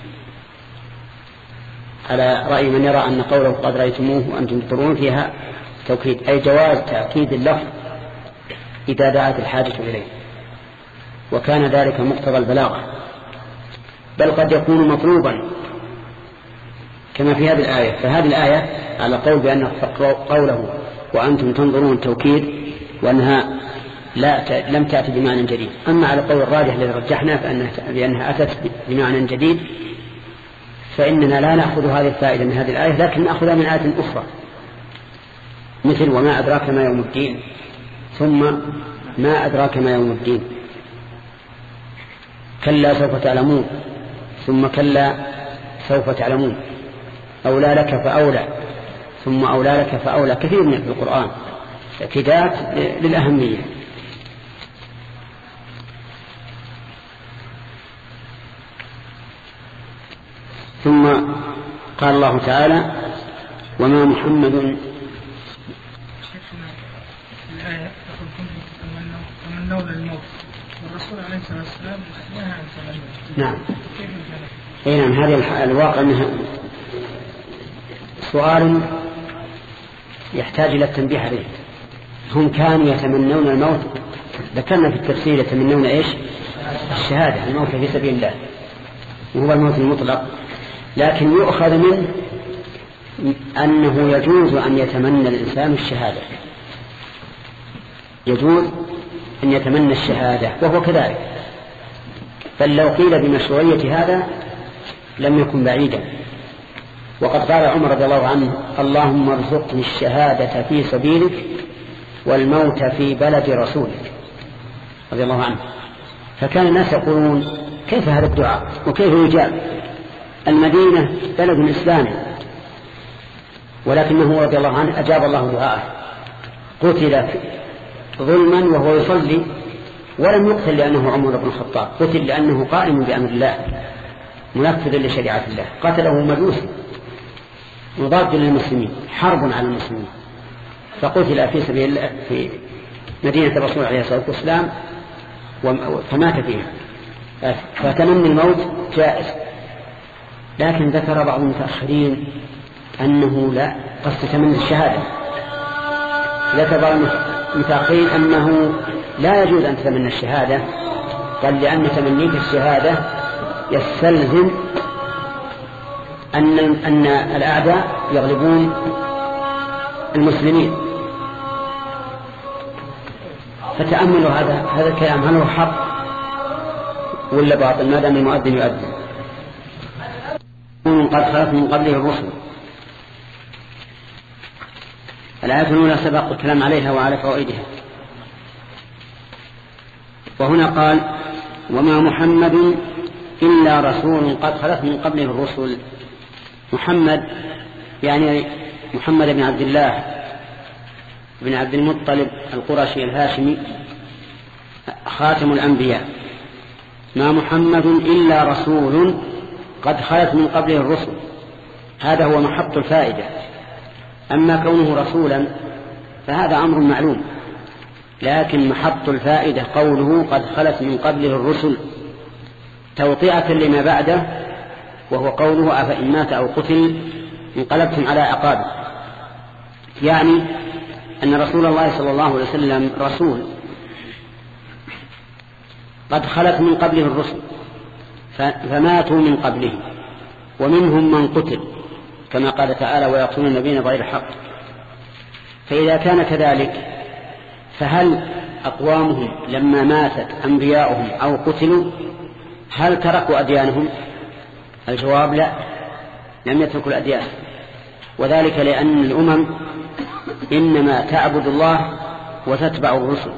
على رأي من يرى أن قوله قد رأيتموه وأنتم تنظرون فيها توكيد، أي جواز تأكيد اللفظ إذا دعت الحاجة إليه، وكان ذلك مقتضى البلاغة، بل قد يكون مطلوبا كما في هذه الآية. فهذه الآية على قول بأن قوله وأنتم تنظرون توكيد، وأنها لا لم تأتي بمعنى جديد. أما على قول الراجح الذي رجحنا بأنها أتت بمعنى جديد، فإننا لا نأخذ هذه الفائدة من هذه الآية، لكن نأخذها من آية أخرى، مثل وما أدراك ما يوم الدين، ثم ما أدراك ما يوم الدين، كلا سوف تعلمون، ثم كلا سوف تعلمون، أولى لك فأولى، ثم أولى لك فأولى. كثير من القرآن تأكيدات للأهمية. ثم قال الله تعالى: وما محمد. الآية تقول كنتم تتمنون الموت، والرسول عليه الصلاة والسلام نهى عن تمنى. نعم. كيف ذلك؟ أي نعم. هذه الواقع أنها سؤال يحتاج إلى التنبيه عليه. هم كانوا يتمنون الموت، ذكرنا في التفسير يتمنون إيش؟ الشهادة، الموت في سبيل الله، وهو الموت المطلق. لكن يؤخذ منه أنه يجوز أن يتمنى الإنسان الشهادة، يجوز أن يتمنى الشهادة وهو كذلك. بل لو قيل بمشروعية هذا لم يكن بعيدا. وقد قال عمر رضي الله عنه: اللهم ارزقني الشهادة في سبيلك والموت في بلد رسولك، رضي الله عنه. فكان الناس يقولون: كيف هذا الدعاء وكيف يجاب؟ المدينة بلد إسلامي. ولكنه رضي الله عنه أجاب الله دعاءه، قتل ظلما وهو يصلي، ولم يقتل لأنه عمر بن الخطاب، قتل لأنه قائم بأمر الله منفذ لشريعة الله. قتله مجوسي مضاد للمسلمين، حرب على المسلمين، فقتل في سبيل الله في مدينة الرسول عليه الصلاة والسلام فمات فيها. فتمني الموت جائز. لكن ذكر بعض المتأخرين أنه لا قصد تمني الشهادة. ذكر بعض المتأخرين أنه لا يجوز أن تتمنى الشهادة، قال لأن تمنيك الشهادة يستلزم أن أن الأعداء يغلبون المسلمين. فتأملوا هذا هذا الكلام، هل هو حق ولا باطل؟ ما دام المؤذن يؤذن. قد خلت من قبله الرسل. الآية الأولى سبق الكلام عليها وعلى فوائدها. وهنا قال: وما محمد إلا رسول قد خلت من قبله الرسل. محمد يعني محمد بن عبد الله بن عبد المطلب القرشي الهاشمي خاتم الأنبياء. ما محمد إلا رسول قد خلت من قبله الرسل، هذا هو محط الفائدة. أما كونه رسولا فهذا أمر معلوم، لكن محط الفائدة قوله قد خلت من قبله الرسل توطئة لما بعده، وهو قوله: أفإن مات أو قتل انقلبتم على أعقابه. يعني أن رسول الله صلى الله عليه وسلم رسول قد خلت من قبله الرسل فماتوا من قبله، ومنهم من قتل كما قال تعالى: ويقتلون النبيين بغير حق. فإذا كان كذلك فهل أقوامهم لما ماتت أنبياؤهم أو قتلوا هل تركوا أديانهم؟ الجواب: لا، لم يتركوا الأديان. وذلك لأن الأمم إنما تعبد الله وتتبع الرسل،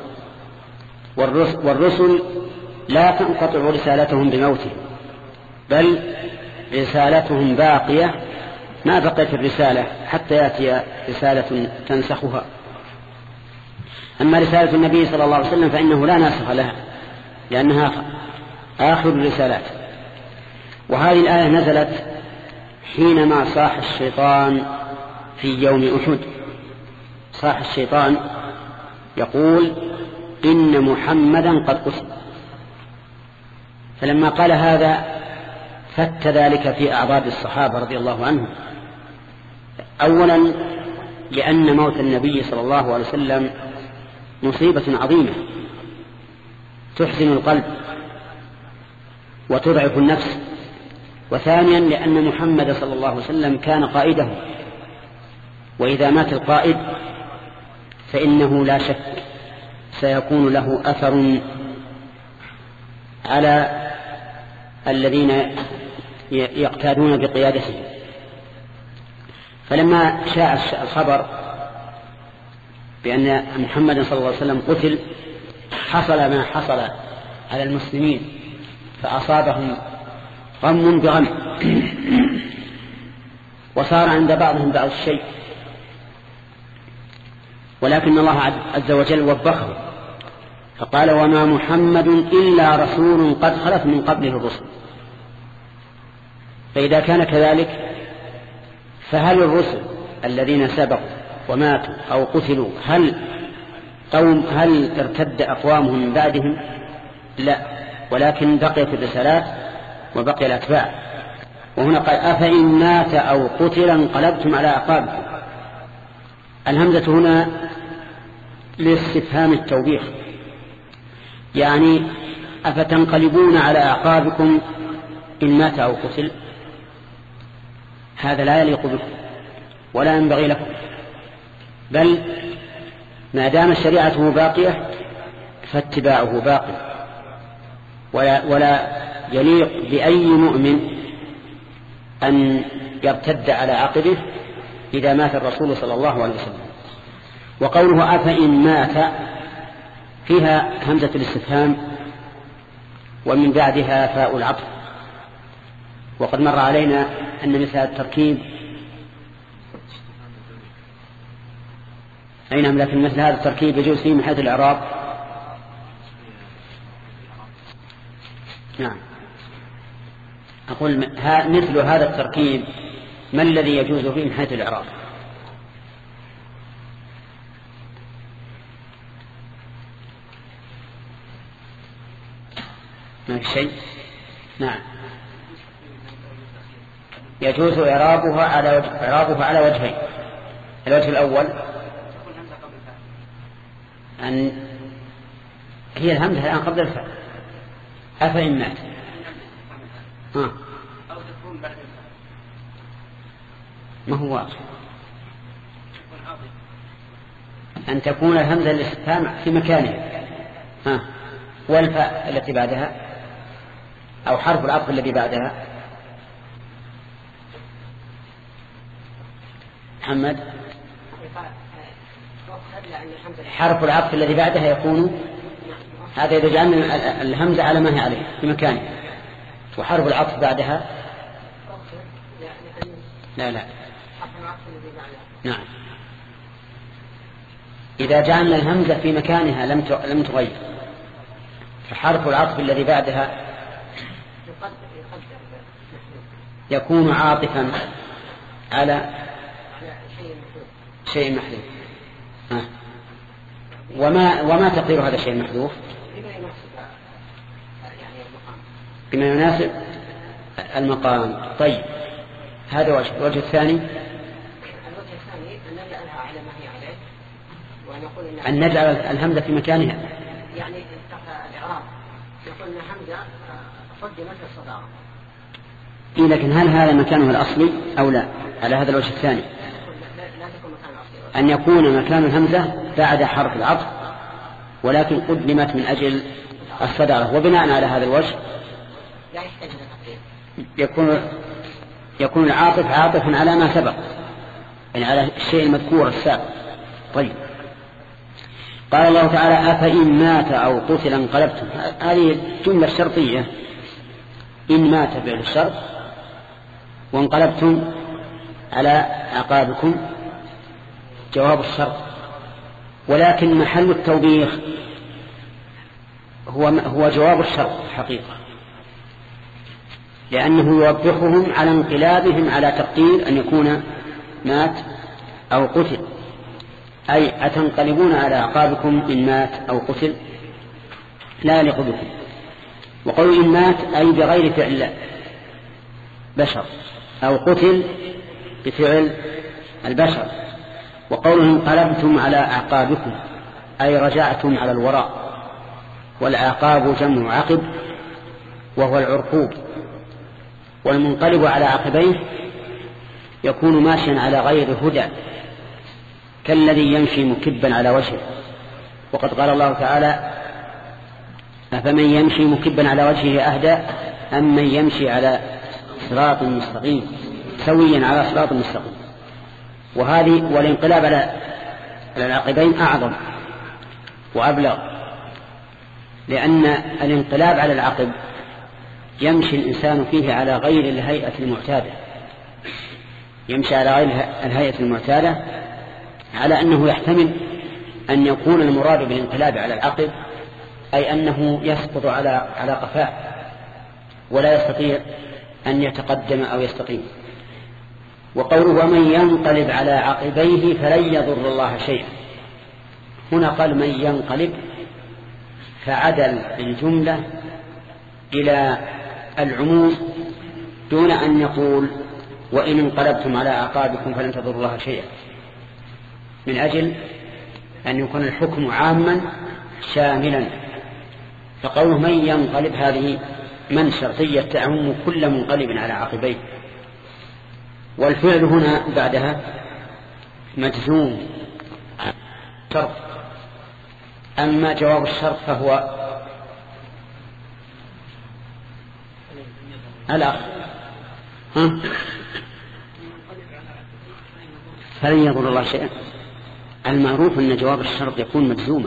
والرسل لا تنقطع رسالتهم بموتهم، بل رسالتهم باقية ما بقيت الرسالة حتى يأتي رسالة تنسخها. أما رسالة النبي صلى الله عليه وسلم فإنه لا ناسخ لها، لأنها آخر الرسالات. وهذه الآية نزلت حينما صاح الشيطان في يوم أحد. صاح الشيطان يقول: إن محمدا قد قتل. فلما قال هذا فت ذلك في أعراض الصحابة رضي الله عنهم. أولا لأن موت النبي صلى الله عليه وسلم مصيبة عظيمة تحزن القلب وتضعف النفس. وثانيا لأن محمد صلى الله عليه وسلم كان قائده، وإذا مات القائد فإنه لا شك سيكون له أثر على الذين يقتادون بقيادته. فلما شاء الخبر بأن محمد صلى الله عليه وسلم قتل حصل ما حصل على المسلمين، فأصابهم غم بغم، وصار عند بعضهم بعض الشيء. ولكن الله عز وجل وبخه فقال: وما محمد إلا رسول قد خلت من قبله الرسل. فإذا كان كذلك فهل الرسل الذين سبقوا وماتوا أو قتلوا هل قوم هل ارتد أقوامهم من بعدهم؟ لا، ولكن بقيت الرسالات وبقي الأتباع. وهنا قال أفإن مات أو قتل انقلبتم على أعقابكم. الهمزة هنا لاستفهام التوبيخ، يعني أفتنقلبون على أعقابكم إن مات أو قتل؟ هذا لا يليق بكم ولا ينبغي لكم، بل ما دام شريعته باقية فاتباعه باقي، ولا, ولا يليق بأي مؤمن أن يرتد على عقبه إذا مات الرسول صلى الله عليه وسلم. وقوله أفإن مات فيها همزة الاستفهام ومن بعدها فاء العطف، وقد مر علينا أن مثل التركيب أي نعم، لكن مثل هذا التركيب يجوز فيه من حيث الإعراب. نعم، أقول مثل هذا التركيب ما الذي يجوز فيه من حيث الإعراب؟ ما في شيء. نعم، يجوز إعرابها على وجه إعرابها على وجهين. الوجه الأول أن هي الهمزة الآن قبل الفاء، أفإن مات ها ما هو واضح أن تكون الهمزة الاستفهام في مكانها ها، والفاء التي بعدها أو حرف العطف الذي بعدها. محمد، حرف العطف الذي بعدها يكون هذا إذا جعلنا الهمزة على ما هي عليه في مكانه، وحرف العطف بعدها لا لا نعم، إذا جعلنا الهمزة في مكانها لم لم تغير، فحرف العطف الذي بعدها يكون عاطفا على شيء محذوف. ها. وما وما تقدير هذا الشيء المحذوف؟ بما يناسب المقام. طيب، هذا وجه. الوجه الثاني الوجه الثاني أن نجعلها على ما هي عليه، وأن نقول أن نجعل الهمزة في مكانها، يعني الإعراب يقول أن الهمزة قدمت للصدارة. إيه، لكن هل هذا مكانه الأصلي أو لا؟ على هذا الوجه الثاني أن يكون مكان الهمزة بعد حرف العطف ولكن قدمت من أجل الصدارة، وبناء على هذا الوجه يكون يكون العاطف عاطفا على ما سبق، يعني على الشيء المذكور السابق. طيب، قال الله تعالى أفإن مات أو قتل انقلبتم. هذه الجملة الشرطية، إن مات فعل الشرط، وانقلبتم على أعقابكم جواب الشرط، ولكن محل التوبيخ هو هو جواب الشرط حقيقة، لأنه يوبخهم على انقلابهم على تقدير أن يكون مات أو قتل، أي أتنقلبون على أعقابكم إن مات أو قتل، لا يليق بكم. وقول إن مات أي بغير فعل بشر، أو قتل بفعل البشر. وقوله انقلبتم على أعقابكم أي رجعتم على الوراء، والأعقاب جمع عقب وهو العرقوب، والمنقلب على عقبيه يكون ماشيا على غير هدى كالذي يمشي مكبا على وجهه. وقد قال الله تعالى أفمن يمشي مكبا على وجهه أهدى أم من يمشي على صراط مستقيم سويا على صراط مستقيم. وهذه والانقلاب على العقبين أعظم وأبلغ، لأن الانقلاب على العقب يمشي الإنسان فيه على غير الهيئة المعتادة، يمشي على غير الهيئة المعتادة، على أنه يحتمل أن يكون المراد بالانقلاب على العقب أي أنه يسقط على على قفاه ولا يستطيع أن يتقدم أو يستقيم. وقوله ومن ينقلب على عقبيه فلن يضر الله شيئا، هنا قال من ينقلب، فعدل الجملة إلى العموم دون أن يقول وإن انقلبتم على أعقابكم فلن تضروا الله شيئا، من أجل أن يكون الحكم عاما شاملا. فقوله من ينقلب هذه من شرطية تعم كل منقلب على عقبيه، والفعل هنا بعدها مجزوم شرط. أما جواب الشرط فهو الأخ ها؟ فلن يضر الله شيئا. المعروف أن جواب الشرط يكون مجزوما،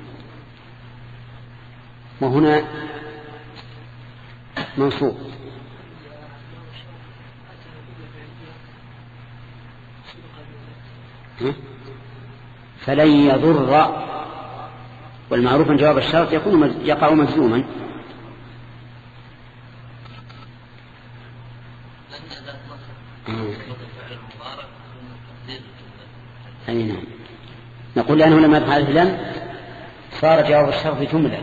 وهنا منصوب. فلن يضر، والمعروف أن جواب الشرط يكون يقع مجزوما. أي نعم. نقول لأنه لما يدخل لم صار جواب الشرط جملة.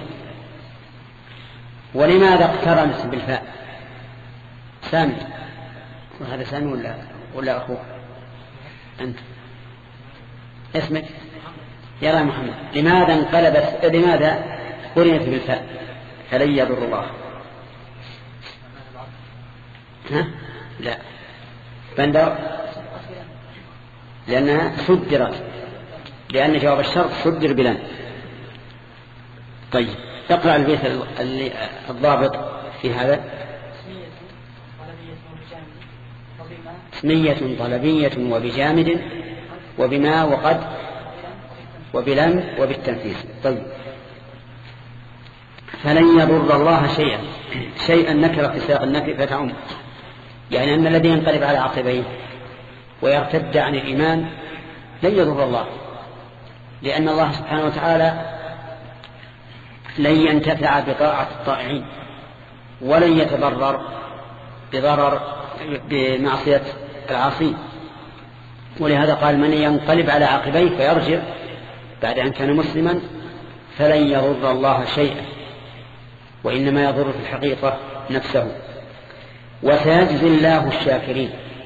ولماذا اقترنت بالفاء؟ سامي، وهذا سامي ولا ولا أخوه؟ أنت اسمك يا محمد. لماذا انقلبت لماذا قرنت بالفاء فلن يضر الله؟ ها؟ لا بندر، لأنها صدرت، لأن جواب الشرط صدر بلن. طيب تقرأ البيت الضابط في هذا. اسمية طلبية وبجامد وبما وقد وبلم وبالتنفيذ. طيب فلن يضر الله شيئا، شيئا نكرة في سياق النفي فتعم، يعني أن الذي ينقلب على عقبيه ويرتد عن الإيمان لن يضر الله، لأن الله سبحانه وتعالى لن ينتفع بطاعة الطائعين ولن يتضرر بضرر بمعصية العاصين. ولهذا قال من ينقلب على عقبيه فيرجع بعد أن كان مسلما فلن يضر الله شيئا، وإنما يضر في الحقيقة نفسه. وسيجزي الله الشاكرين،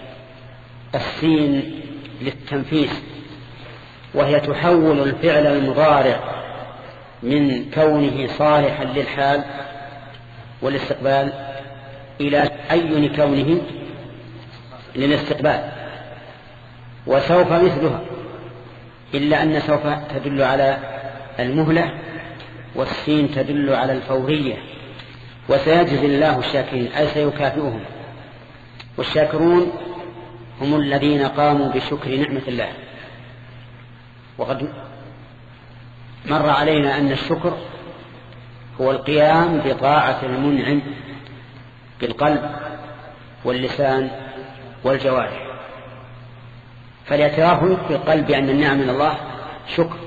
السين للتنفيذ، وهي تحول الفعل المضارع من كونه صالحا للحال والاستقبال إلى أين كونه للاستقبال. وسوف مثلها، إلا أن سوف تدل على المهلة والسين تدل على الفورية. وسيجزي الله الشاكرين أي سيكافئهم، والشاكرون هم الذين قاموا بشكر نعمة الله. وقد مر علينا أن الشكر هو القيام بطاعة المنعم بالقلب واللسان والجوارح. فالاعتراف بالقلب أن النعم من الله شكر،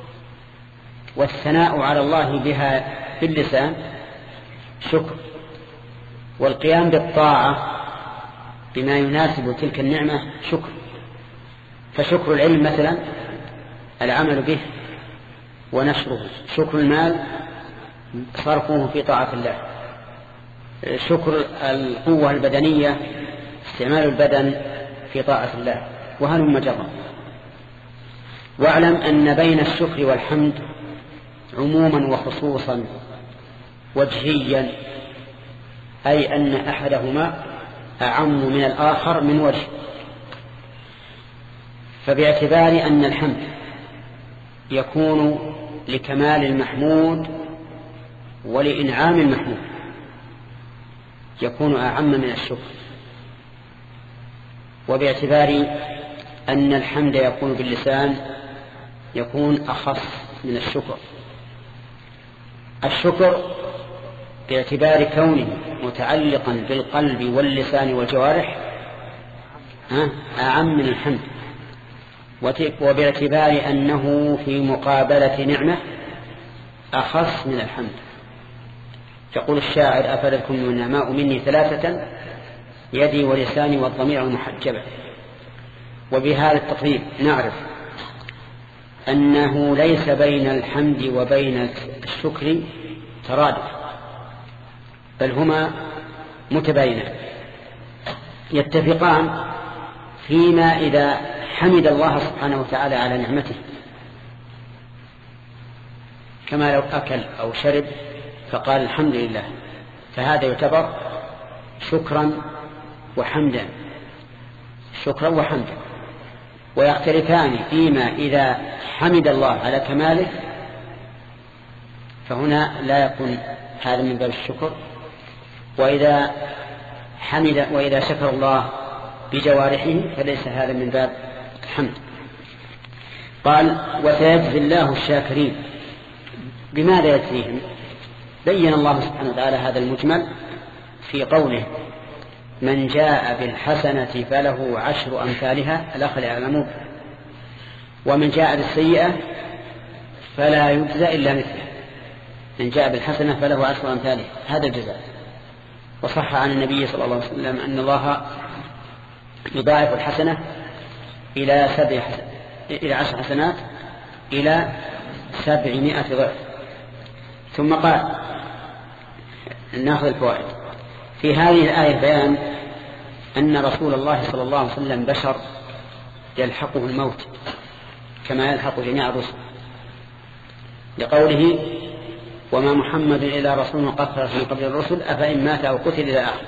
والثناء على الله بها باللسان شكر، والقيام بالطاعة بما يناسب تلك النعمة شكر. فشكر العلم مثلا العمل به ونشره، شكر المال صرفه في طاعة الله، شكر القوة البدنية استعمال البدن في طاعة الله، وهلم جرا. واعلم أن بين الشكر والحمد عموما وخصوصا وجهيا، أي أن أحدهما أعم من الآخر من وجه. فباعتبار أن الحمد يكون لكمال المحمود ولإنعام المحمود يكون أعم من الشكر، وباعتبار أن الحمد يكون باللسان يكون أخص من الشكر. الشكر باعتبار كونه متعلقا بالقلب واللسان والجوارح أعم من الحمد، وباعتبار أنه في مقابلة نعمة أخص من الحمد. يقول الشاعر أفادتكم النعماء مني ثلاثة يدي ولساني والضمير المحجبة. وبهذا التقريب نعرف أنه ليس بين الحمد وبين الشكر ترادف، بل هما متباينان. يتفقان فيما إذا حمد الله سبحانه وتعالى على نعمته، كما لو أكل أو شرب فقال الحمد لله، فهذا يعتبر شكرا وحمدا، شكرا وحمدا. ويختلفان فيما إذا حمد الله على كماله، فهنا لا يكون هذا من باب الشكر، وإذا حمد وإذا شكر الله بجوارحه فليس هذا من باب الحمد. قال وسيجزي الله الشاكرين. بماذا يجزيهم؟ بين الله سبحانه وتعالى هذا المجمل في قوله من جاء بالحسنة فله عشر أمثالها، الأخذ يعلمون، ومن جاء بالسيئة فلا يجزى إلا مثله. من جاء بالحسنة فله عشر أمثالها، هذا الجزاء. وصح عن النبي صلى الله عليه وسلم أن الله يضاعف الحسنة إلى سبع حسن إلى عشر حسنات إلى سبعمائة ضعف. ثم قال ناخذ الفوائد في هذه الآية بيان أن رسول الله صلى الله عليه وسلم بشر يلحقه الموت كما يلحق جميع الرسل، لقوله وما محمد إلا رسول قد خلت من قبل الرسل أفإن مات أو قتل إلى آخره.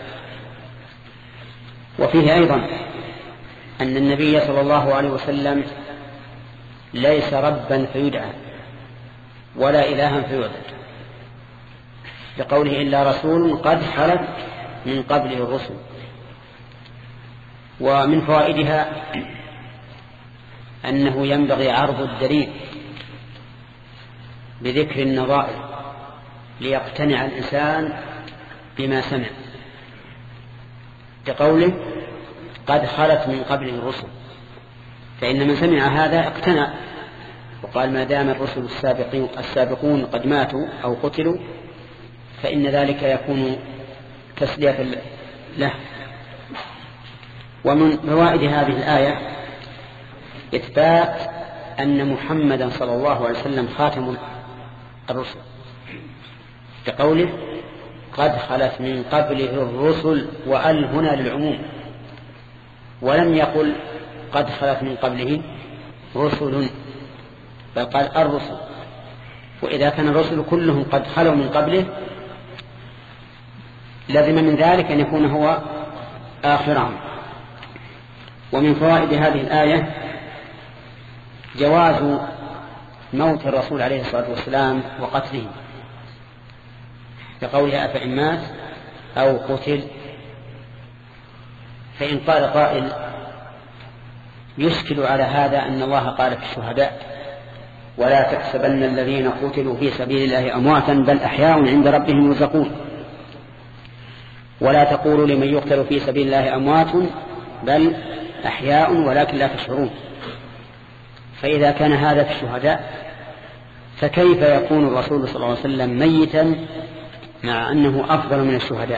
وفيه أيضا أن النبي صلى الله عليه وسلم ليس ربا فيدعى ولا إلها فيعبد، لقوله إلا رسول قد خلت من قبله الرسل. ومن فوائدها أنه ينبغي عرض الدليل بذكر النظائر ليقتنع الإنسان بما سمع، لقوله قد خلت من قبله الرسل، فإن من سمع هذا اقتنع وقال ما دام الرسل السابقين السابقون قد ماتوا أو قتلوا فإن ذلك يكون تسلية له. ومن فوائد هذه الآية إثبات أن محمدا صلى الله عليه وسلم خاتم الرسل، كقوله قد خلت من قبله الرسل، وأل هنا للعموم، ولم يقل قد خلت من قبله رسل، بل قال الرسل. وإذا كان الرسل كلهم قد خلوا من قبله لازم من ذلك أن يكون هو آخرهم. ومن فوائد هذه الآية جواز موت الرسول عليه الصلاة والسلام وقتله، كقولها أفإن مات أو قتل. فإن قال قائل يشكل على هذا أن الله قال في الشهداء ولا تحسبن الذين قتلوا في سبيل الله أمواتا بل أحياء عند ربهم يرزقون، ولا تقولوا لمن يقتل في سبيل الله أموات بل أحياء ولكن لا تشعرون. فإذا كان هذا في الشهداء فكيف يكون الرسول صلى الله عليه وسلم ميتا مع أنه أفضل من الشهداء؟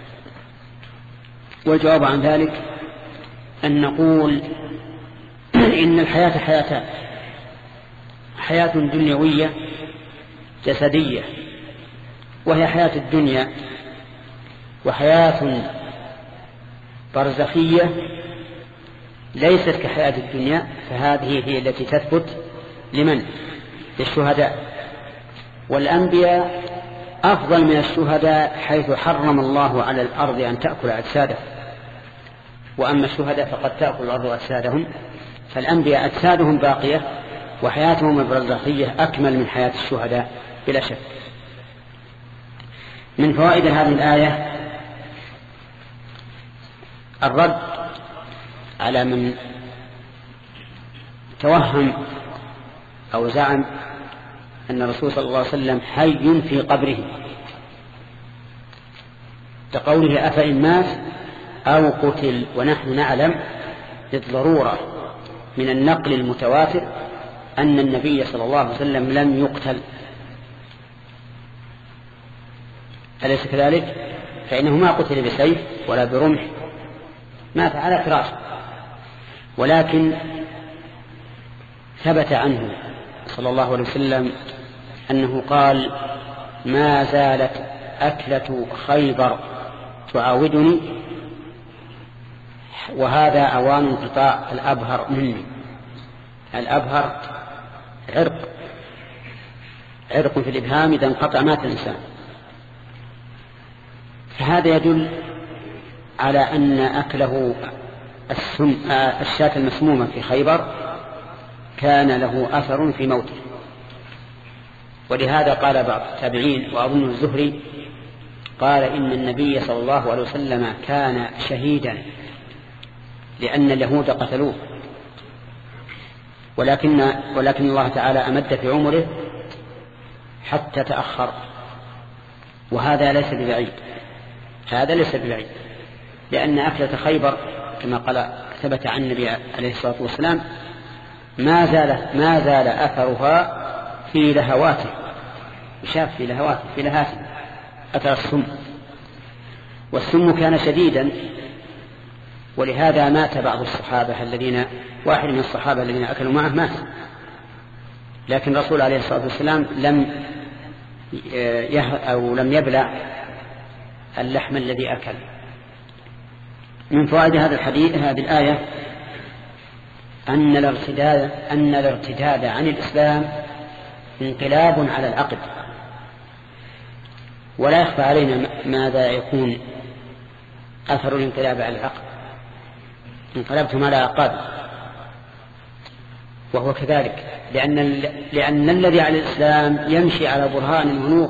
والجواب عن ذلك أن نقول إن الحياة حياتان، حياة دنيوية جسدية وهي حياة الدنيا، وحياة برزخية ليست كحياة الدنيا، فهذه هي التي تثبت لمن؟ للشهداء. والأنبياء أفضل من الشهداء حيث حرم الله على الأرض أن تأكل أجساده، وأما الشهداء فقد تأكل الأرض أجسادهم، فالأنبياء أجسادهم باقية وحياتهم البرزخية أكمل من حياة الشهداء بلا شك. من فوائد هذه الآية الرد على من توهم أو زعم أن الرسول صلى الله عليه وسلم حي في قبره، كقوله أفإن مات أو قتل، ونحن نعلم بالضرورة من النقل المتواتر أن النبي صلى الله عليه وسلم لم يقتل، أليس كذلك؟ فإنه ما قتل بسيف ولا برمح، مات على فراشه، ولكن ثبت عنه صلى الله عليه وسلم أنه قال ما زالت أكلة خيبر تعاودني وهذا أوان انقطاع الأبهر مني. الأبهر عرق عرق في الإبهام، إذا انقطع مات الإنسان. فهذا يدل على أن أكله السم الشاة المسمومة في خيبر كان له أثر في موته. ولهذا قال بعض التابعين وأظن الزهري قال إن النبي صلى الله عليه وسلم كان شهيدا لأن اليهود قتلوه، ولكن ولكن الله تعالى أمد في عمره حتى تأخر، وهذا ليس ببعيد. هذا ليس ببعيد لأن أكلة خيبر كما قال ثبت عن النبي عليه الصلاة والسلام ما زال ما زال أثرها في لهواته، شاف في لهواته في لهاته أثر السم، والسم كان شديدا. ولهذا مات بعض الصحابة الذين واحد من الصحابة الذين أكلوا معه مات، لكن الرسول عليه الصلاة والسلام لم أو لم يبلع اللحم الذي أكل. من فوائد هذا الحديث هذه الآية أن الارتداد أن الارتداد عن الإسلام انقلاب على العقد، ولا يخفى علينا ماذا يكون أثر الانقلاب على العقد. انقلبتم على أعقاب، وهو كذلك لأن, لأن الذي على الإسلام يمشي على برهان ونور،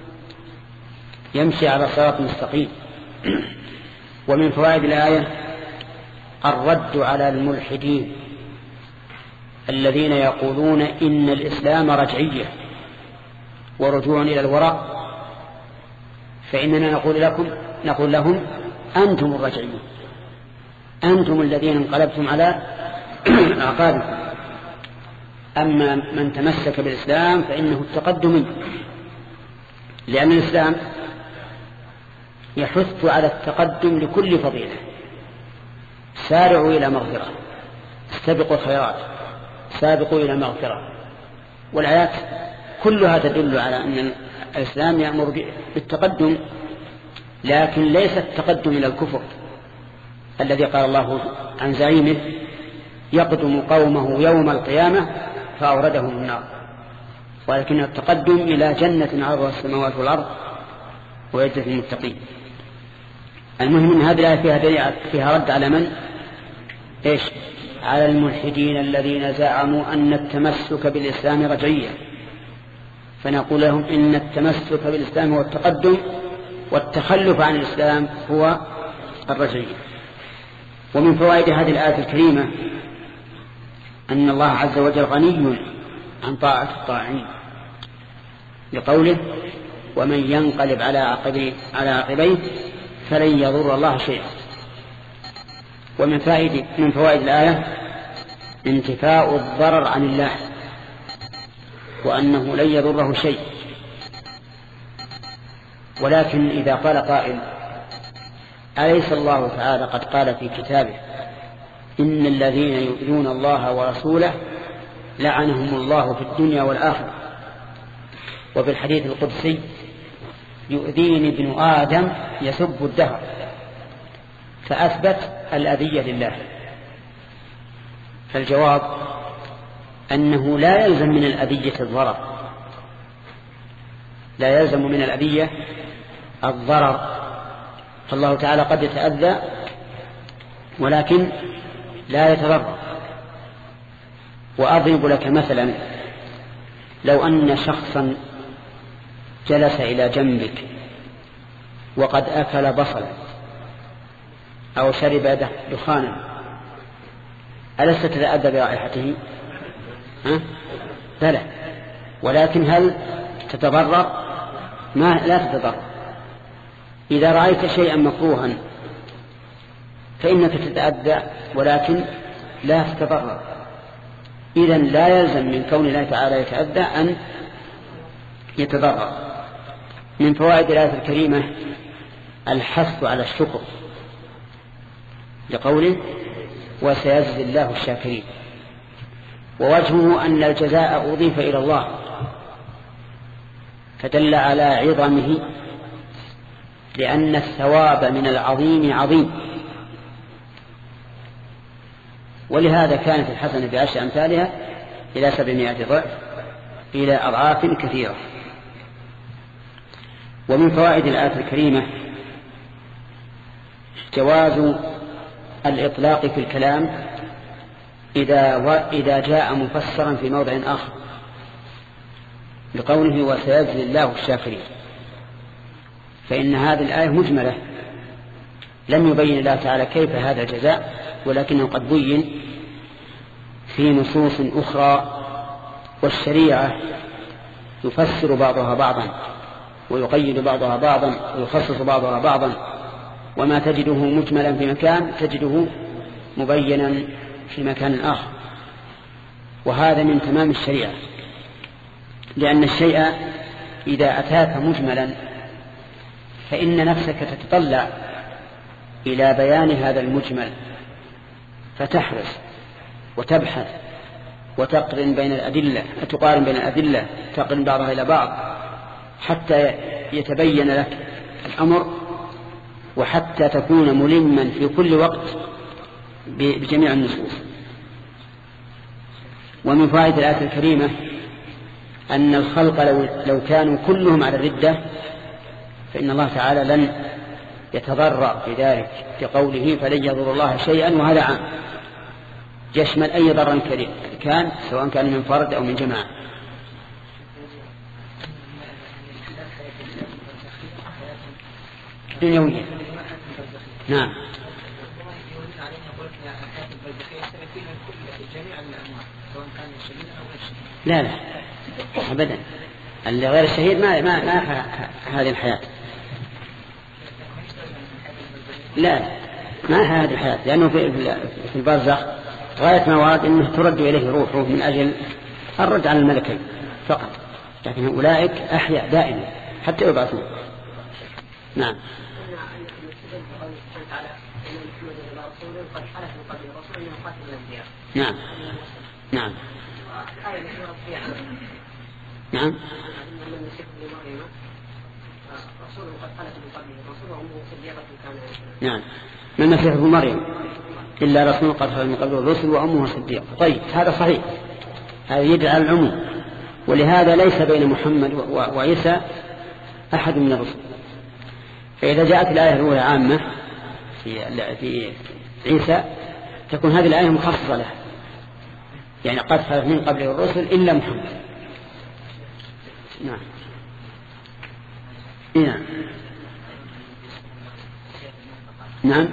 يمشي على صراط مستقيم. ومن فوائد الآية الرد على الملحدين الذين يقولون إن الإسلام رجعية ورجوع إلى الوراء، فإننا نقول لكم نقول لهم أنتم الرجعيون، أنتم الذين انقلبتم على أعقابكم. أما من تمسك بالإسلام فإنه التقدم، لأن الإسلام يحث على التقدم لكل فضيلة. سارعوا إلى مغفرة، استبقوا الخيرات، سابقوا إلى مغفرة. والآيات كلها تدل على أن الإسلام يأمر بالتقدم، لكن ليس التقدم إلى الكفر الذي قال الله عن زعيمه يقدم قومه يوم القيامة فأوردهم النار، ولكن التقدم إلى جنة عرضها السماوات والأرض وعدة المتقين. المهم أن هذه الآية فيها, فيها رد على من؟ إيش؟ على الملحدين الذين زعموا أن التمسك بالإسلام رجعية، فنقول لهم إن التمسك بالإسلام هو التقدم، والتخلف عن الإسلام هو الرجعية. ومن فوائد هذه الآية الكريمة أن الله عز وجل غني عن طاعة الطاعين، لقوله ومن ينقلب على عقبيه على عقبيه فلن يضر الله شيئا. ومن فائد من فوائد الآية انتفاء الضرر عن الله، وأنه لن يضره شيء. ولكن إذا قال قائل أليس الله تعالى قد قال في كتابه إن الذين يؤذون الله ورسوله لعنهم الله في الدنيا والآخرة، وفي الحديث القدسي يؤذيني ابن آدم يسب الدهر، فأثبت الأذية لله. فالجواب أنه لا يلزم من الأذية الضرر، لا يلزم من الأذية الضرر. فالله تعالى قد يتأذى ولكن لا يتضرر. وأضرب لك مثلا، لو أن شخصا جلس إلى جنبك وقد أكل بصلا أو شرب دخانا، ألست تتأذى برائحته؟ ها؟ بلى. ولكن هل تتضرر؟ ما لا تتضرر. إذا رأيت شيئا مكروها فإنك تتأذى ولكن لا تتضرر. إذن لا يلزم من كون الله تعالى يتأذى أن يتضرر. من فوائد الآية الكريمة الحث على الشكر، لقوله وسيجزي الله الشاكرين. ووجهه أن الجزاء أضيف إلى الله، فدل على عظمه، لأن الثواب من العظيم عظيم، ولهذا كانت الحسنة بعشر أمثالها إلى سبعمائة ضعف إلى أضعاف كثيرة. ومن فوائد الآية الكريمة جواز الإطلاق في الكلام إذا, إذا جاء مفسرا في موضع آخر لقوله وسيجزي الله الشاكرين، فإن هذه الآية مجملة لم يبين الله تعالى كيف هذا الجزاء، ولكنه قد بين في نصوص أخرى، والشريعة يفسر بعضها بعضا ويقيد بعضها بعضا ويخصص بعضها بعضا، وما تجده مجملا في مكان تجده مبينا في مكان آخر، وهذا من تمام الشريعة، لأن الشيء إذا أتاك مجملا فإن نفسك تتطلع إلى بيان هذا المجمل، فتحرص وتبحث وتقارن بين الأدلة تقارن بين الأدلة تقارن بعضها إلى بعض حتى يتبين لك الأمر، وحتى تكون ملما في كل وقت بجميع النصوص. ومن فوائد الآية الكريمة أن الخلق لو, لو كانوا كلهم على الردة فإن الله تعالى لن يتضرر بذلك بقوله فلن يضر الله شيئا، وهذا عام يشمل أي ضرر كان سواء كان من فرد أو من جماعة. دنيوية. نعم. لا لا أبدا، اللي غير الشهيد ما ما ما هذه الحياة، لا ما هذه الحياة، لأنه في في البرزخ غاية ما ورد أنه ترد إليه روحه من أجل الرد على الملكين فقط، لكن أولئك أحياء دائما حتى يبعثون. نعم. نعم نعم نعم نعم ما المسيح ابن مريم إلا رسول قد خلت من قبله الرسل وأمه صديقة. طيب هذا صحيح، هذا يدعى العموم، ولهذا ليس بين محمد وعيسى أحد من الرسل. فإذا جاءت الآية الأولى عامة في عيسى تكون هذه الآية مخصصة له، يعني قد خلت من قبله الرسل إلا محمد. نعم. نعم نعم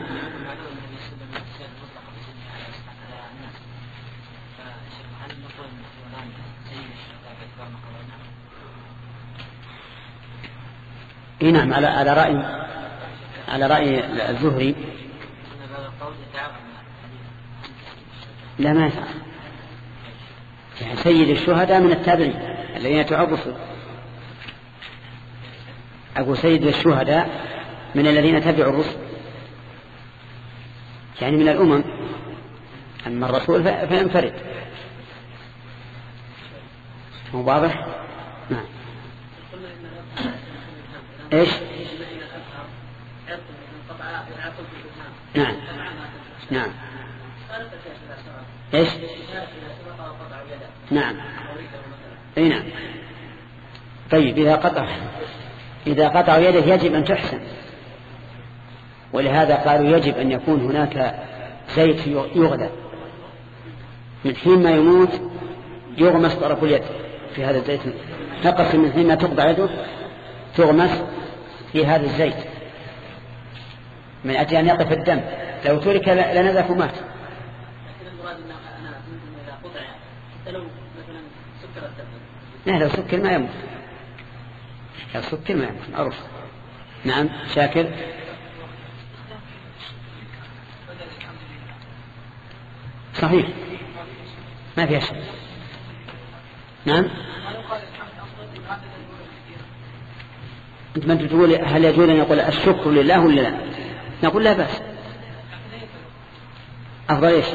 نعم على على رأي على رأي الزهري لا ما يفعل، يعني سيد الشهداء من التابعين الذين يتبعوا الرسل. أقول سيد الشهداء من الذين تبعوا الرسل، يعني من الأمم، أما الرسول فينفرد. هو واضح؟ نعم. إيش؟ نعم نعم إيش؟ نعم أي نعم. طيب إذا قطع إذا قطع يده يجب أن تحسن، ولهذا قالوا يجب أن يكون هناك زيت يغلى من حين ما يموت، يغمس طرف اليد في هذا الزيت، نقص من حين ما تقطع يده تغمس في هذا الزيت من أجل أن يقف الدم، لو ترك لنزف ومات. لا لو سكر ما يموت، لو سكر ما يموت معروف. نعم شاكر. صحيح ما فيها شيء. نعم. أنت ما تقول هل يجوز أن يقول الشكر لله ولا لا؟ نقول لا بأس. أفضل إيش؟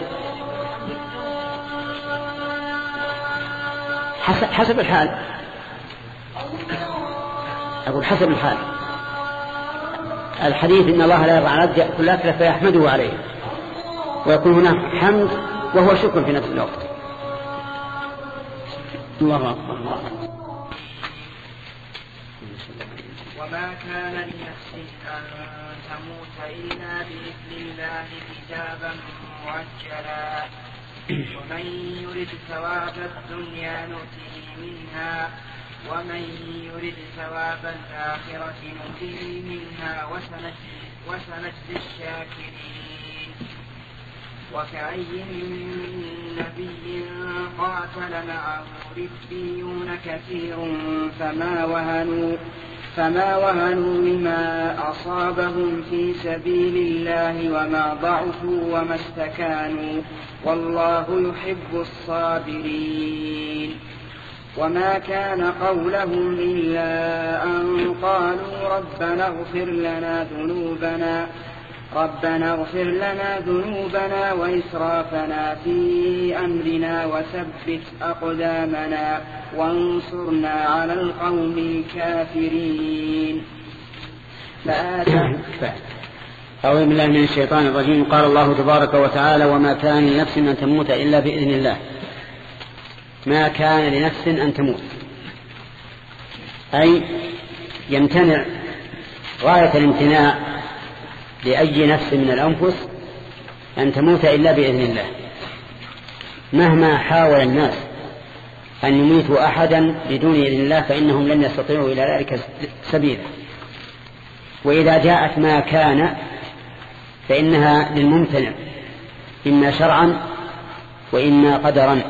حسب, حسب الحال. أقول حسب الحال. الحديث إن الله لا يرضى عن العبد يأكل الأكل فيحمده عليه، ويكون هناك حمد وهو شكر في نفس الوقت. الله أكبر. وما كان لنفس أن تموت إلا بإذن الله كتابا مؤجلا ومن يرد ثواب الدنيا نؤته منها ومن يرد ثواب الآخرة نؤته منها وسنجزي الشاكرين. وكأي من نبي قاتل معه ربيون كثير فما وهنوا فما وهنوا لما أصابهم في سبيل الله وما ضعفوا وما استكانوا والله يحب الصابرين. وما كان قولهم إلا أن قالوا ربنا اغفر لنا ذنوبنا ربنا اغفر لنا ذنوبنا وإسرافنا في أمرنا وثبت أقدامنا وانصرنا على القوم الكافرين. أعوذ بالله من الشيطان الرجيم. قال الله تبارك وتعالى وما كان لنفس أن تموت إلا بإذن الله. ما كان لنفس أن تموت أي يمتنع غاية الامتناع لأي نفس من الأنفس أن تموت إلا بإذن الله. مهما حاول الناس أن يميتوا أحدا بدون إذن الله فإنهم لن يستطيعوا إلى ذلك سبيلا. وإذا جاءت ما كان فإنها للممتنع إما شرعا وإما قدرا.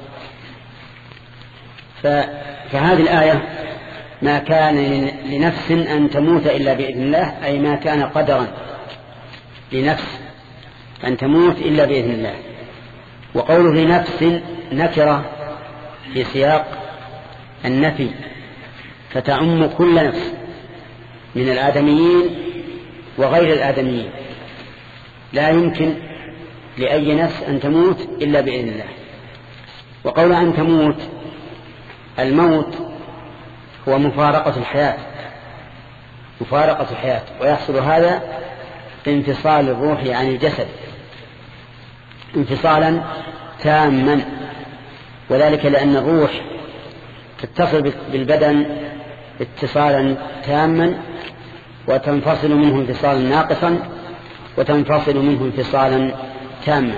فهذه الآية ما كان لنفس أن تموت إلا بإذن الله أي ما كان قدرا لنفس أن تموت إلا بإذن الله. وقوله لنفس نكرة في سياق النفي فتعم كل نفس من الآدميين وغير الآدميين. لا يمكن لأي نفس أن تموت إلا بإذن الله. وقول أن تموت الموت هو مفارقة الحياة مفارقة الحياة ويحصل هذا انفصال الروح عن الجسد انفصالا تاما. وذلك لأن الروح تتصل بالبدن اتصالا تاما وتنفصل منه انفصالا ناقصا وتنفصل منه انفصالا تاما.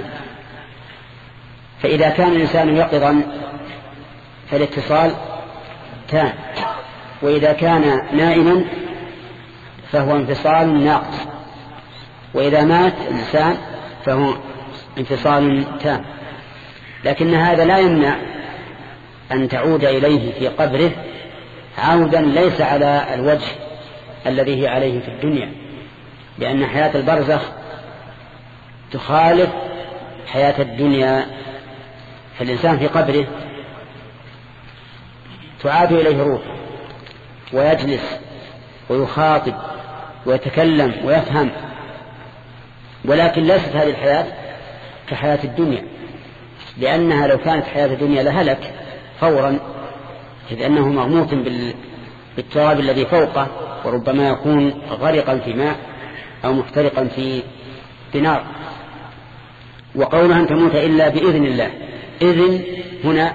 فإذا كان الإنسان يقظا فالاتصال تام وإذا كان نائما فهو انفصال ناقص وإذا مات الإنسان فهو انفصال تام. لكن هذا لا يمنع أن تعود إليه في قبره عودا ليس على الوجه الذي هي عليه في الدنيا لأن حياة البرزخ تخالف حياة الدنيا. فالإنسان في قبره تعاد إليه روح ويجلس ويخاطب ويتكلم ويفهم ولكن ليست هذه الحياة كحياة الدنيا لأنها لو كانت حياة الدنيا لهلك فورا إذ أنه مغموط بالتراب الذي فوقه وربما يكون غرقا في ماء أو محترقا في نار. وقولها أن تموت إلا بإذن الله. إذن هنا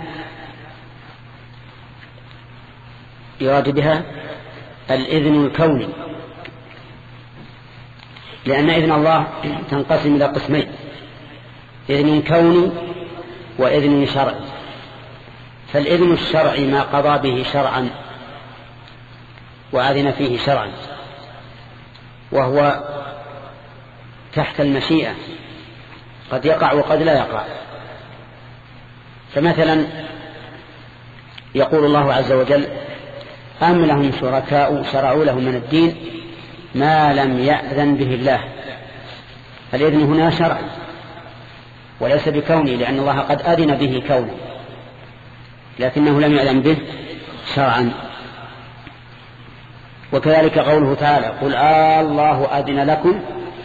يراد بها الإذن الكوني لأن إذن الله تنقسم إلى قسمين إذن كوني وإذن شرعي. فالإذن الشرعي ما قضى به شرعا وأذن فيه شرعا وهو تحت المشيئة قد يقع وقد لا يقع. فمثلا يقول الله عز وجل أم لهم شركاء شرعوا لهم من الدين ما لم يأذن به الله. الإذن هنا شرعي وليس بكوني لأن الله قد أذن به كوني لكنه لم يأذن به شرعا. وكذلك قوله تعالى قل آه الله أذن لكم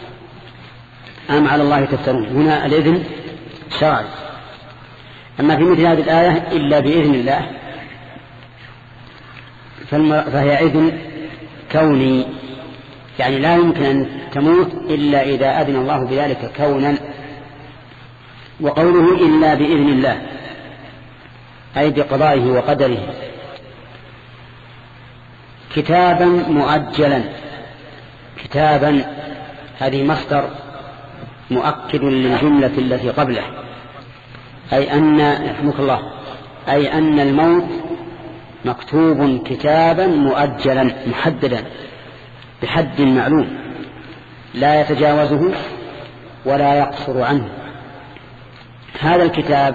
أم على الله تفترون. هنا الإذن شرعي. أما في مثل هذه الآية إلا بإذن الله فهي إذن كوني يعني لا يمكن أن تموت إلا إذا أذن الله بذلك كونا. وقوله إلا بإذن الله أي بقضائه وقدره. كتابا مؤجلا، كتابا هذه مصدر مؤكد للجملة التي قبله، أي أن رحمك الله أي أن الموت مكتوب كتابا مؤجلا محددا بحد معلوم لا يتجاوزه ولا يقصر عنه. هذا الكتاب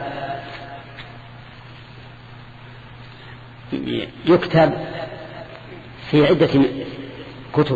يكتب في عدة كتب.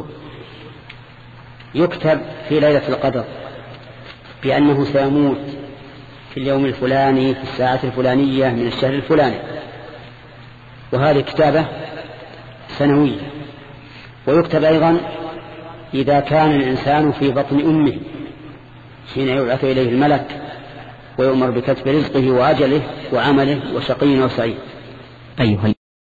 يكتب في ليلة القدر بأنه سيموت في اليوم الفلاني في الساعة الفلانية من الشهر الفلاني، وهذه كتابة سنوية. ويكتب أيضا إذا كان الإنسان في بطن أمه حين يبعث إليه الملك ويؤمر بكتب رزقه وأجله وعمله وشقي وسعيد. أيها